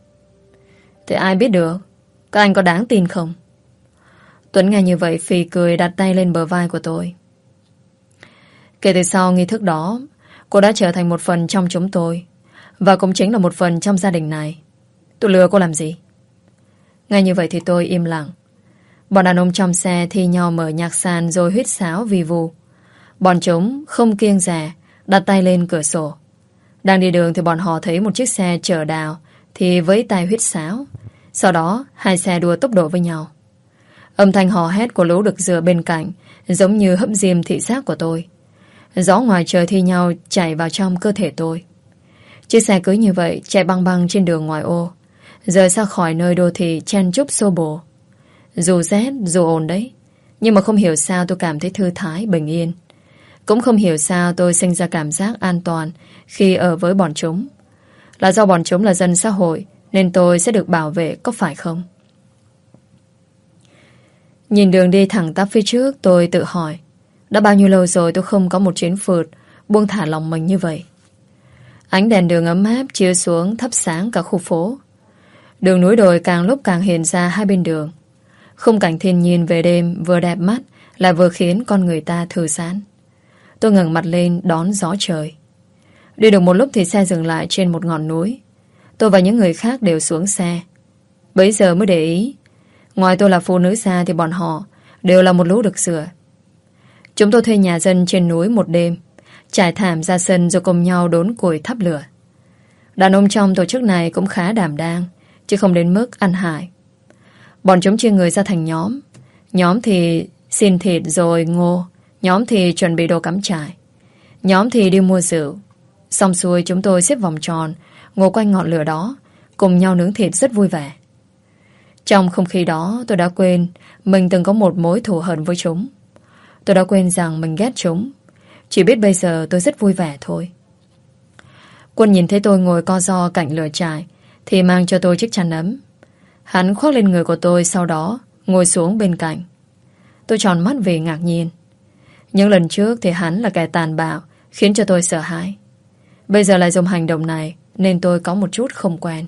Thế ai biết được. Các anh có đáng tin không? Tuấn nghe như vậy phì cười, đặt tay lên bờ vai của tôi. Kể từ sau nghi thức đó, cô đã trở thành một phần trong chúng tôi, và cũng chính là một phần trong gia đình này. Tôi lừa cô làm gì? Ngay như vậy thì tôi im lặng. Bọn đàn ông trong xe thi nhau mở nhạc sàn rồi huýt sáo vi vu. Bọn chúng không kiêng dè đặt tay lên cửa sổ. Đang đi đường thì bọn họ thấy một chiếc xe chở đào thì với tay huýt sáo. Sau đó hai xe đua tốc độ với nhau. Âm thanh hò hét của lũ được dựa bên cạnh giống như hấp diêm thị giác của tôi. Gió ngoài trời thi nhau chảy vào trong cơ thể tôi. Chiếc xe cứ như vậy chạy băng băng trên đường ngoài ô, rời xa khỏi nơi đô thị chen chúc xô bồ. Dù rét dù ồn đấy, nhưng mà không hiểu sao tôi cảm thấy thư thái bình yên. Cũng không hiểu sao tôi sinh ra cảm giác an toàn khi ở với bọn chúng. Là do bọn chúng là dân xã hội nên tôi sẽ được bảo vệ, có phải không? Nhìn đường đi thẳng tắp phía trước, tôi tự hỏi, đã bao nhiêu lâu rồi tôi không có một chuyến phượt buông thả lòng mình như vậy. Ánh đèn đường ấm áp chiếu xuống thắp sáng cả khu phố. Đường núi đồi càng lúc càng hiện ra hai bên đường. Khung cảnh thiên nhiên về đêm vừa đẹp mắt lại vừa khiến con người ta thư giãn. Tôi ngẩng mặt lên đón gió trời. Đi được một lúc thì xe dừng lại trên một ngọn núi. Tôi và những người khác đều xuống xe. Bấy giờ mới để ý, ngoài tôi là phụ nữ ra thì bọn họ đều là một lũ được sửa. Chúng tôi thuê nhà dân trên núi một đêm, trải thảm ra sân rồi cùng nhau đốn củi thắp lửa. Đàn ông trong tổ chức này cũng khá đảm đang, chứ không đến mức ăn hại. Bọn chúng chia người ra thành nhóm. Nhóm thì xin thịt rồi ngô, nhóm thì chuẩn bị đồ cắm trại, nhóm thì đi mua rượu. Xong xuôi chúng tôi xếp vòng tròn, ngồi quanh ngọn lửa đó, cùng nhau nướng thịt rất vui vẻ. Trong không khí đó tôi đã quên mình từng có một mối thù hận với chúng. Tôi đã quên rằng mình ghét chúng. Chỉ biết bây giờ tôi rất vui vẻ thôi. Quân nhìn thấy tôi ngồi co ro cạnh lửa trại thì mang cho tôi chiếc chăn ấm. Hắn khoác lên người của tôi, sau đó ngồi xuống bên cạnh. Tôi tròn mắt vì ngạc nhiên. Những lần trước thì hắn là kẻ tàn bạo, khiến cho tôi sợ hãi. Bây giờ lại dùng hành động này nên tôi có một chút không quen.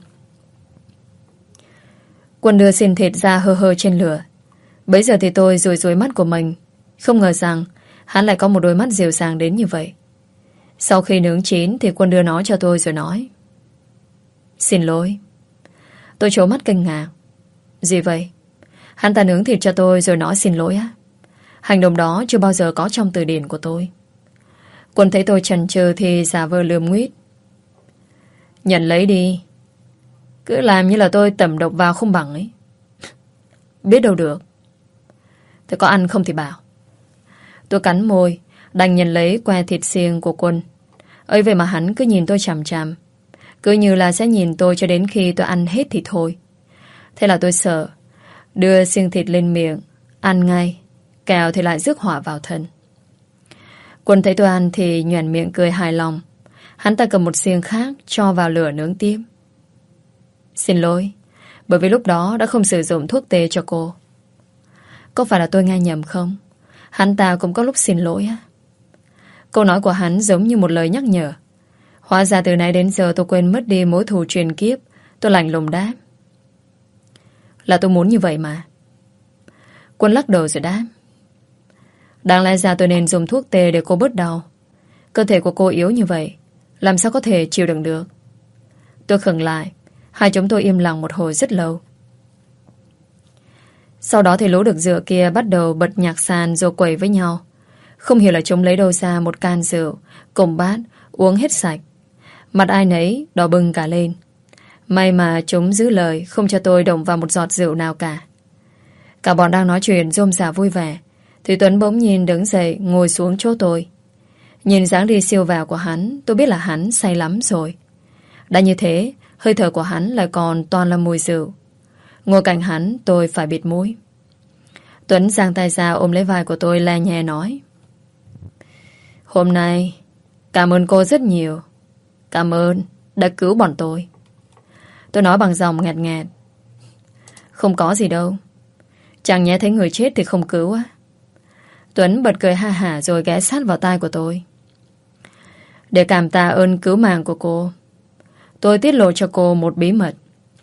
Quân đưa xiên thịt ra hơ hơ trên lửa. Bấy giờ thì tôi rủi rủi mắt của mình. Không ngờ rằng hắn lại có một đôi mắt dịu dàng đến như vậy. Sau khi nướng chín thì Quân đưa nó cho tôi rồi nói: Xin lỗi. Tôi trố mắt kinh ngạc. Gì vậy? Hắn ta nướng thịt cho tôi rồi nói xin lỗi á? Hành động đó chưa bao giờ có trong từ điển của tôi. Quân thấy tôi chần chừ thì giả vờ lườm nguýt: Nhận lấy đi. Cứ làm như là tôi tẩm độc vào không bằng ấy. Biết đâu được. Thế có ăn không thì bảo. Tôi cắn môi, đành nhận lấy que thịt xiên của Quân. Ấy vậy mà hắn cứ nhìn tôi chằm chằm, cứ như là sẽ nhìn tôi cho đến khi tôi ăn hết thì thôi. Thế là tôi sợ, đưa xiên thịt lên miệng, ăn ngay, kèo thì lại rước họa vào thân. Quân thấy tôi ăn thì nhoẻn miệng cười hài lòng. Hắn ta cầm một xiên khác cho vào lửa nướng tiếp. Xin lỗi, bởi vì lúc đó đã không sử dụng thuốc tê cho cô. Có phải là tôi nghe nhầm không? Hắn ta cũng có lúc xin lỗi á. Câu nói của hắn giống như một lời nhắc nhở. Hóa ra từ nay đến giờ tôi quên mất đi mối thù truyền kiếp. Tôi lạnh lùng đáp: Là tôi muốn như vậy mà. Quân lắc đầu rồi đáp: Đáng lẽ ra tôi nên dùng thuốc tê để cô bớt đau. Cơ thể của cô yếu như vậy, làm sao có thể chịu đựng được? Tôi khựng lại. Hai chúng tôi im lặng một hồi rất lâu. Sau đó thì lũ được rượu kia bắt đầu bật nhạc sàn rồi quẩy với nhau. Không hiểu là chúng lấy đâu ra một can rượu cùng bát uống hết sạch. Mặt ai nấy đỏ bừng cả lên. May mà chúng giữ lời, không cho tôi động vào một giọt rượu nào cả. Cả bọn đang nói chuyện rôm rả vui vẻ thì Tuấn bỗng nhìn đứng dậy ngồi xuống chỗ tôi. Nhìn dáng đi siêu vẹo của hắn, tôi biết là hắn say lắm rồi. Đã như thế, hơi thở của hắn lại còn toàn là mùi rượu. Ngồi cạnh hắn tôi phải bịt mũi. Tuấn giang tay ra ôm lấy vai của tôi le nhè nói: Hôm nay cảm ơn cô rất nhiều. Cảm ơn đã cứu bọn tôi. Tôi nói bằng giọng nghẹt nghẹt: Không có gì đâu. Chẳng nhẽ thấy người chết thì không cứu á. Tuấn bật cười ha hả rồi ghé sát vào tai của tôi: Để cảm tạ ơn cứu mạng của cô, tôi tiết lộ cho cô một bí mật.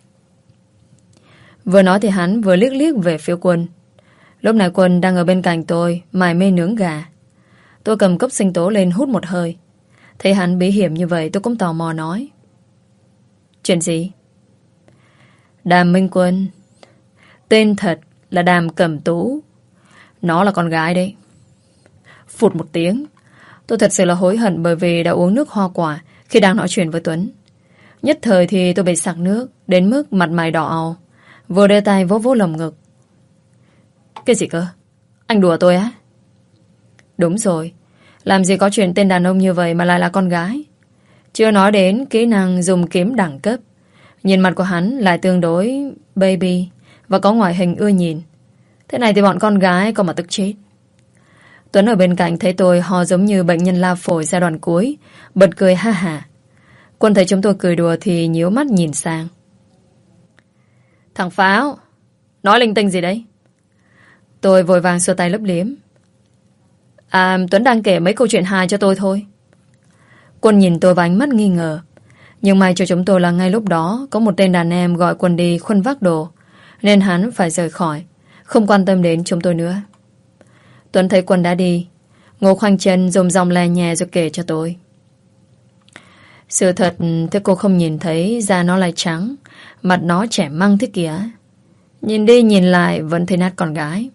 Vừa nói thì hắn vừa liếc liếc về phía Quân. Lúc này Quân đang ở bên cạnh tôi mải mê nướng gà. Tôi cầm cốc sinh tố lên hút một hơi. Thấy hắn bí hiểm như vậy tôi cũng tò mò nói: Chuyện gì? Đàm Minh Quân, tên thật là Đàm Cẩm Tú. Nó là con gái đấy. Phụt một tiếng. Tôi thật sự là hối hận bởi vì đã uống nước hoa quả khi đang nói chuyện với Tuấn. Nhất thời thì tôi bị sặc nước đến mức mặt mày đỏ ao. Vừa đưa tay vỗ vỗ lồng ngực. Cái gì cơ? Anh đùa tôi á? Đúng rồi. Làm gì có chuyện tên đàn ông như vậy mà lại là con gái. Chưa nói đến kỹ năng dùng kiếm đẳng cấp. Nhìn mặt của hắn lại tương đối baby và có ngoại hình ưa nhìn. Thế này thì bọn con gái có mà tức chết. Tuấn ở bên cạnh thấy tôi ho giống như bệnh nhân lao phổi giai đoạn cuối, bật cười ha hả. Quân thấy chúng tôi cười đùa thì nhíu mắt nhìn sang. Thằng Pháo, nói linh tinh gì đấy? Tôi vội vàng xua tay lấp liếm. À, Tuấn đang kể mấy câu chuyện hài cho tôi thôi. Quân nhìn tôi và ánh mắt nghi ngờ. Nhưng may cho chúng tôi là ngay lúc đó có một tên đàn em gọi Quân đi khuân vác đồ, nên hắn phải rời khỏi, không quan tâm đến chúng tôi nữa. Tuấn thấy Quân đã đi, ngồi khoanh chân rôm ròng le nhè rồi kể cho tôi. Sự thật thế cô không nhìn thấy da nó lại trắng, mặt nó trẻ măng thế kìa. Nhìn đi nhìn lại vẫn thấy nát con gái.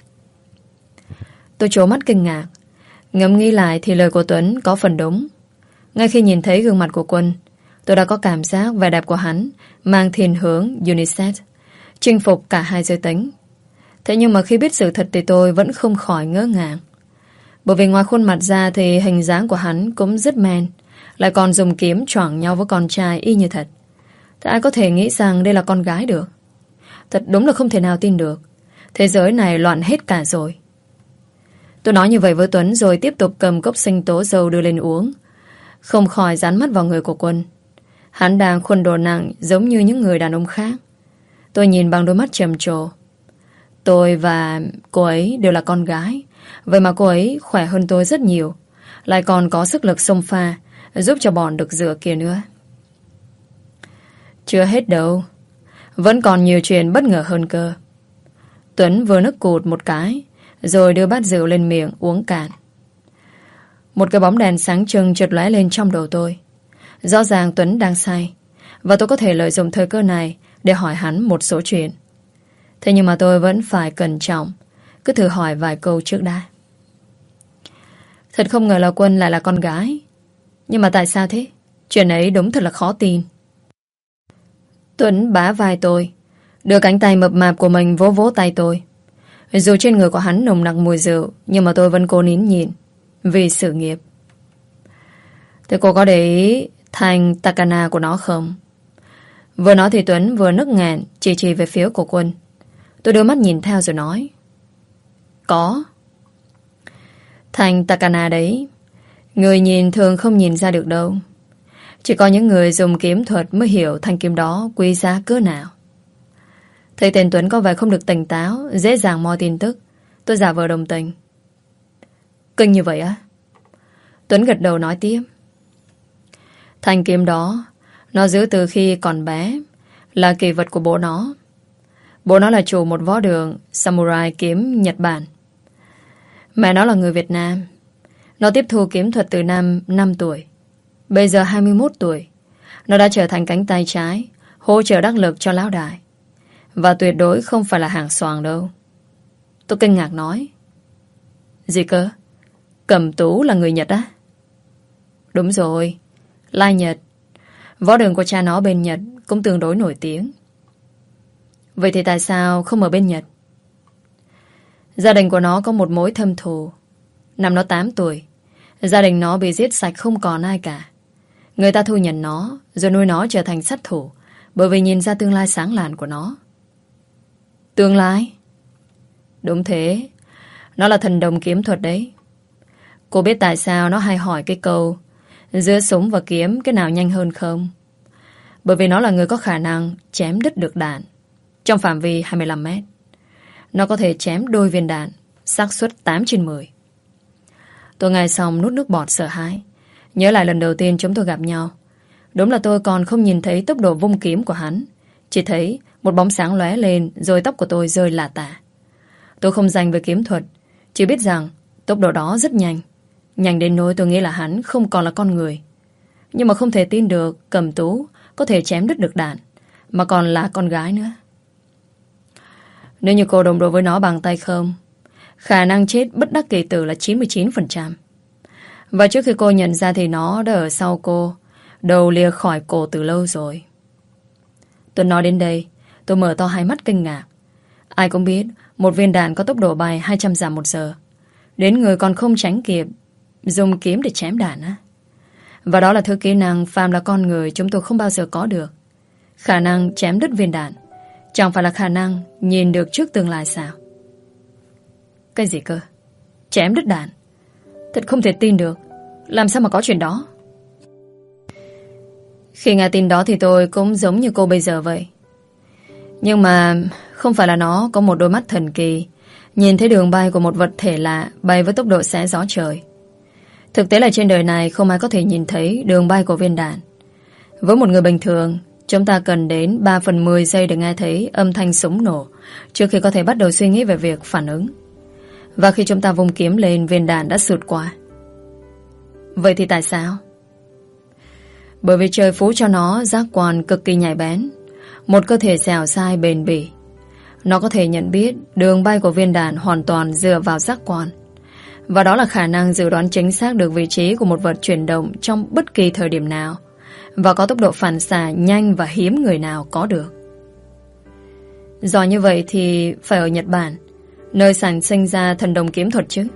Tôi trố mắt kinh ngạc. Ngẫm nghĩ lại thì lời của Tuấn có phần đúng. Ngay khi nhìn thấy gương mặt của Quân, tôi đã có cảm giác vẻ đẹp của hắn mang thiên hướng unisex, chinh phục cả hai giới tính. Thế nhưng mà khi biết sự thật thì tôi vẫn không khỏi ngỡ ngàng. Bởi vì ngoài khuôn mặt ra thì hình dáng của hắn cũng rất man, lại còn dùng kiếm choảng nhau với con trai y như thật. Thế ai có thể nghĩ rằng đây là con gái được? Thật đúng là không thể nào tin được. Thế giới này loạn hết cả rồi. Tôi nói như vậy với Tuấn rồi tiếp tục cầm cốc sinh tố dâu đưa lên uống. Không khỏi dán mắt vào người của Quân. Hắn đang khuân đồ nặng giống như những người đàn ông khác. Tôi nhìn bằng đôi mắt trầm trồ. Tôi và cô ấy đều là con gái. Vậy mà cô ấy khỏe hơn tôi rất nhiều, lại còn có sức lực xông pha, giúp cho bọn được rửa kia nữa. Chưa hết đâu, vẫn còn nhiều chuyện bất ngờ hơn cơ. Tuấn vừa nức cụt một cái, rồi đưa bát rượu lên miệng uống cạn. Một cái bóng đèn sáng trưng chợt lóe lên trong đầu tôi. Rõ ràng Tuấn đang say, và tôi có thể lợi dụng thời cơ này để hỏi hắn một số chuyện. Thế nhưng mà tôi vẫn phải cẩn trọng, cứ thử hỏi vài câu trước đã. Thật không ngờ là Quân lại là con gái. Nhưng mà tại sao thế? Chuyện ấy đúng thật là khó tin. Tuấn bá vai tôi, đưa cánh tay mập mạp của mình vỗ vỗ tay tôi. Dù trên người của hắn nồng nặc mùi rượu, nhưng mà tôi vẫn cố nín nhịn vì sự nghiệp. Thế cô có để ý thành Takana của nó không? Vừa nói thì Tuấn vừa nức nghẹn, chỉ chỉ về phía của Quân. Tôi đưa mắt nhìn theo rồi nói. Có. Thành Takana đấy, người nhìn thường không nhìn ra được đâu. Chỉ có những người dùng kiếm thuật mới hiểu thanh kiếm đó quý giá cỡ nào. Thấy tên Tuấn có vẻ không được tỉnh táo, dễ dàng moi tin tức, tôi giả vờ đồng tình. Kinh như vậy á? Tuấn gật đầu nói tiếp. Thanh kiếm đó nó giữ từ khi còn bé, là kỳ vật của bố nó. Bố nó là chủ một võ đường samurai kiếm Nhật Bản. Mẹ nó là người Việt Nam. Nó tiếp thu kiếm thuật từ năm năm tuổi. Bây giờ hai mươi mốt tuổi. Nó đã trở thành cánh tay trái, hỗ trợ đắc lực cho lão đại. Và tuyệt đối không phải là hàng xoàng đâu. Tôi kinh ngạc nói. Gì cơ? Cẩm Tú là người Nhật á? Đúng rồi, Lai Nhật. Võ đường của cha nó bên Nhật cũng tương đối nổi tiếng. Vậy thì tại sao không ở bên Nhật? Gia đình của nó có một mối thâm thù. Năm nó tám tuổi, gia đình nó bị giết sạch không còn ai cả. Người ta thu nhận nó, rồi nuôi nó trở thành sát thủ, bởi vì nhìn ra tương lai sáng lạn của nó. Tương lai? Đúng thế. Nó là thần đồng kiếm thuật đấy. Cô biết tại sao nó hay hỏi cái câu giữa súng và kiếm cái nào nhanh hơn không? Bởi vì nó là người có khả năng chém đứt được đạn trong phạm vi hai mươi lăm mét. Nó có thể chém đôi viên đạn, xác suất tám trên mười. Tôi nghe xong nuốt nước bọt sợ hãi. Nhớ lại lần đầu tiên chúng tôi gặp nhau. Đúng là tôi còn không nhìn thấy tốc độ vung kiếm của hắn. Chỉ thấy một bóng sáng lóe lên, rồi tóc của tôi rơi lả tả. Tôi không dành về kiếm thuật, chỉ biết rằng tốc độ đó rất nhanh. Nhanh đến nỗi tôi nghĩ là hắn không còn là con người. Nhưng mà không thể tin được Cẩm Tú có thể chém đứt được đạn, mà còn là con gái nữa. Nếu như cô đồng đội với nó bằng tay không, khả năng chết bất đắc kỳ tử là chín mươi chín phần trăm. Và trước khi cô nhận ra thì nó đã ở sau cô, đầu lìa khỏi cổ từ lâu rồi. Tôi nói đến đây, tôi mở to hai mắt kinh ngạc. Ai cũng biết một viên đạn có tốc độ bay hai trăm dặm một giờ. Đến người còn không tránh kịp, dùng kiếm để chém đạn á. Và đó là thứ kỹ năng phàm là con người chúng tôi không bao giờ có được. Khả năng chém đứt viên đạn chẳng phải là khả năng nhìn được trước tương lai sao? Cái gì cơ? chém đứt đàn. Thật không thể tin được. Làm sao mà có chuyện đó? Khi nghe tin đó thì tôi cũng giống như cô bây giờ vậy. Nhưng mà không phải là nó có một đôi mắt thần kỳ nhìn thấy đường bay của một vật thể lạ bay với tốc độ xé gió trời. Thực tế là trên đời này không ai có thể nhìn thấy đường bay của viên đạn. Với một người bình thường, chúng ta cần đến ba phần mười giây để nghe thấy âm thanh súng nổ trước khi có thể bắt đầu suy nghĩ về việc phản ứng. Và khi chúng ta vung kiếm lên, viên đạn đã sượt qua. Vậy thì tại sao? Bởi vì trời phú cho nó giác quan cực kỳ nhạy bén, một cơ thể dẻo dai bền bỉ. Nó có thể nhận biết đường bay của viên đạn hoàn toàn dựa vào giác quan. Và đó là khả năng dự đoán chính xác được vị trí của một vật chuyển động trong bất kỳ thời điểm nào, và có tốc độ phản xạ nhanh và hiếm người nào có được. Giỏi như vậy thì phải ở Nhật Bản, nơi sản sinh ra thần đồng kiếm thuật chứ.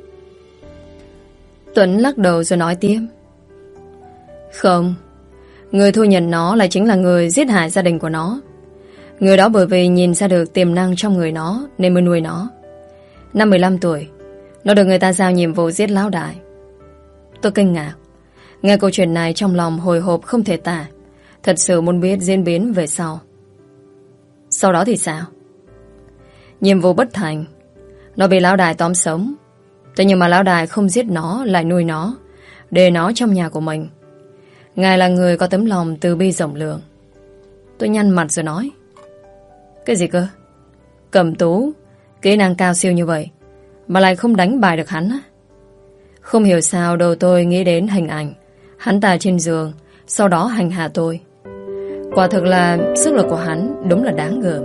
Tuấn lắc đầu rồi nói tiếp. Không, người thu nhận nó lại chính là người giết hại gia đình của nó. Người đó bởi vì nhìn ra được tiềm năng trong người nó nên mới nuôi nó. Năm mười lăm tuổi, nó được người ta giao nhiệm vụ giết lão đại. Tôi kinh ngạc. Nghe câu chuyện này trong lòng hồi hộp không thể tả. Thật sự muốn biết diễn biến về sau. Sau đó thì sao? Nhiệm vụ bất thành. Nó bị lão đại tóm sống. Thế nhưng mà lão đại không giết nó, lại nuôi nó, để nó trong nhà của mình. Ngài là người có tấm lòng từ bi rộng lượng. Tôi nhăn mặt rồi nói. Cái gì cơ? Cầm tú, kỹ năng cao siêu như vậy mà lại không đánh bại được hắn á? Không hiểu sao đầu tôi nghĩ đến hình ảnh hắn ta trên giường, sau đó hành hạ tôi. Quả thực là sức lực của hắn đúng là đáng gờm.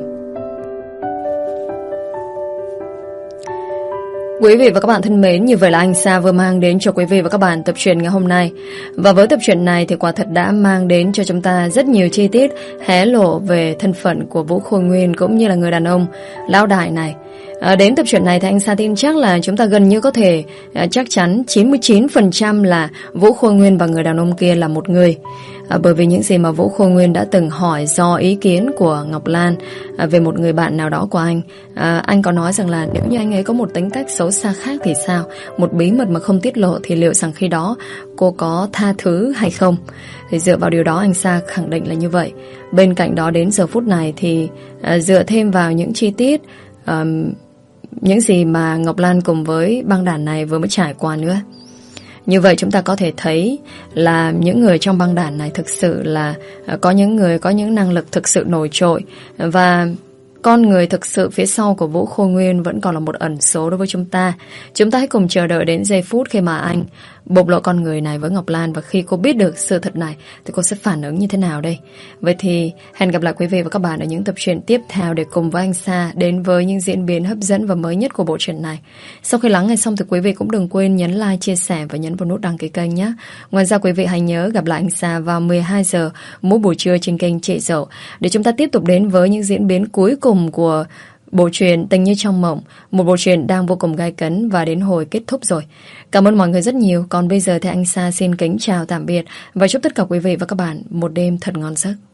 Quý vị và các bạn thân mến, như vậy là anh Sa vừa mang đến cho quý vị và các bạn tập truyện ngày hôm nay. Và với tập truyện này thì quả thật đã mang đến cho chúng ta rất nhiều chi tiết hé lộ về thân phận của Vũ Khôi Nguyên cũng như là người đàn ông lão đại này. À, đến tập truyện này thì anh Sa tin chắc là chúng ta gần như có thể à, chắc chắn chín mươi chín phần trăm là Vũ Khôi Nguyên và người đàn ông kia là một người. À, bởi vì những gì mà Vũ Khôi Nguyên đã từng hỏi do ý kiến của Ngọc Lan à, về một người bạn nào đó của anh. À, anh có nói rằng là nếu như anh ấy có một tính cách xấu xa khác thì sao? Một bí mật mà không tiết lộ thì liệu rằng khi đó cô có tha thứ hay không? Thì dựa vào điều đó anh Sa khẳng định là như vậy. Bên cạnh đó đến giờ phút này thì à, dựa thêm vào những chi tiết à, những gì mà Ngọc Lan cùng với băng đảng này vừa mới trải qua nữa. Như vậy chúng ta có thể thấy là những người trong băng đảng này thực sự là có những người có những năng lực thực sự nổi trội, và con người thực sự phía sau của Vũ Khôi Nguyên vẫn còn là một ẩn số đối với chúng ta. Chúng ta hãy cùng chờ đợi đến giây phút khi mà anh bộc lộ con người này với Ngọc Lan, và khi cô biết được sự thật này thì cô sẽ phản ứng như thế nào đây? Vậy thì hẹn gặp lại quý vị và các bạn ở những tập truyện tiếp theo để cùng với anh Sa đến với những diễn biến hấp dẫn và mới nhất của bộ truyện này. Sau khi lắng nghe xong thì quý vị cũng đừng quên nhấn like, chia sẻ và nhấn vào nút đăng ký kênh nhé. Ngoài ra quý vị hãy nhớ gặp lại anh Sa vào mười hai giờ mỗi buổi trưa trên kênh Chị Dậu để chúng ta tiếp tục đến với những diễn biến cuối cùng của bộ truyện Tình Như Trong Mộng, một bộ truyện đang vô cùng gay cấn và đến hồi kết thúc rồi. Cảm ơn mọi người rất nhiều. Còn bây giờ thì anh Sa xin kính chào tạm biệt và chúc tất cả quý vị và các bạn một đêm thật ngon giấc.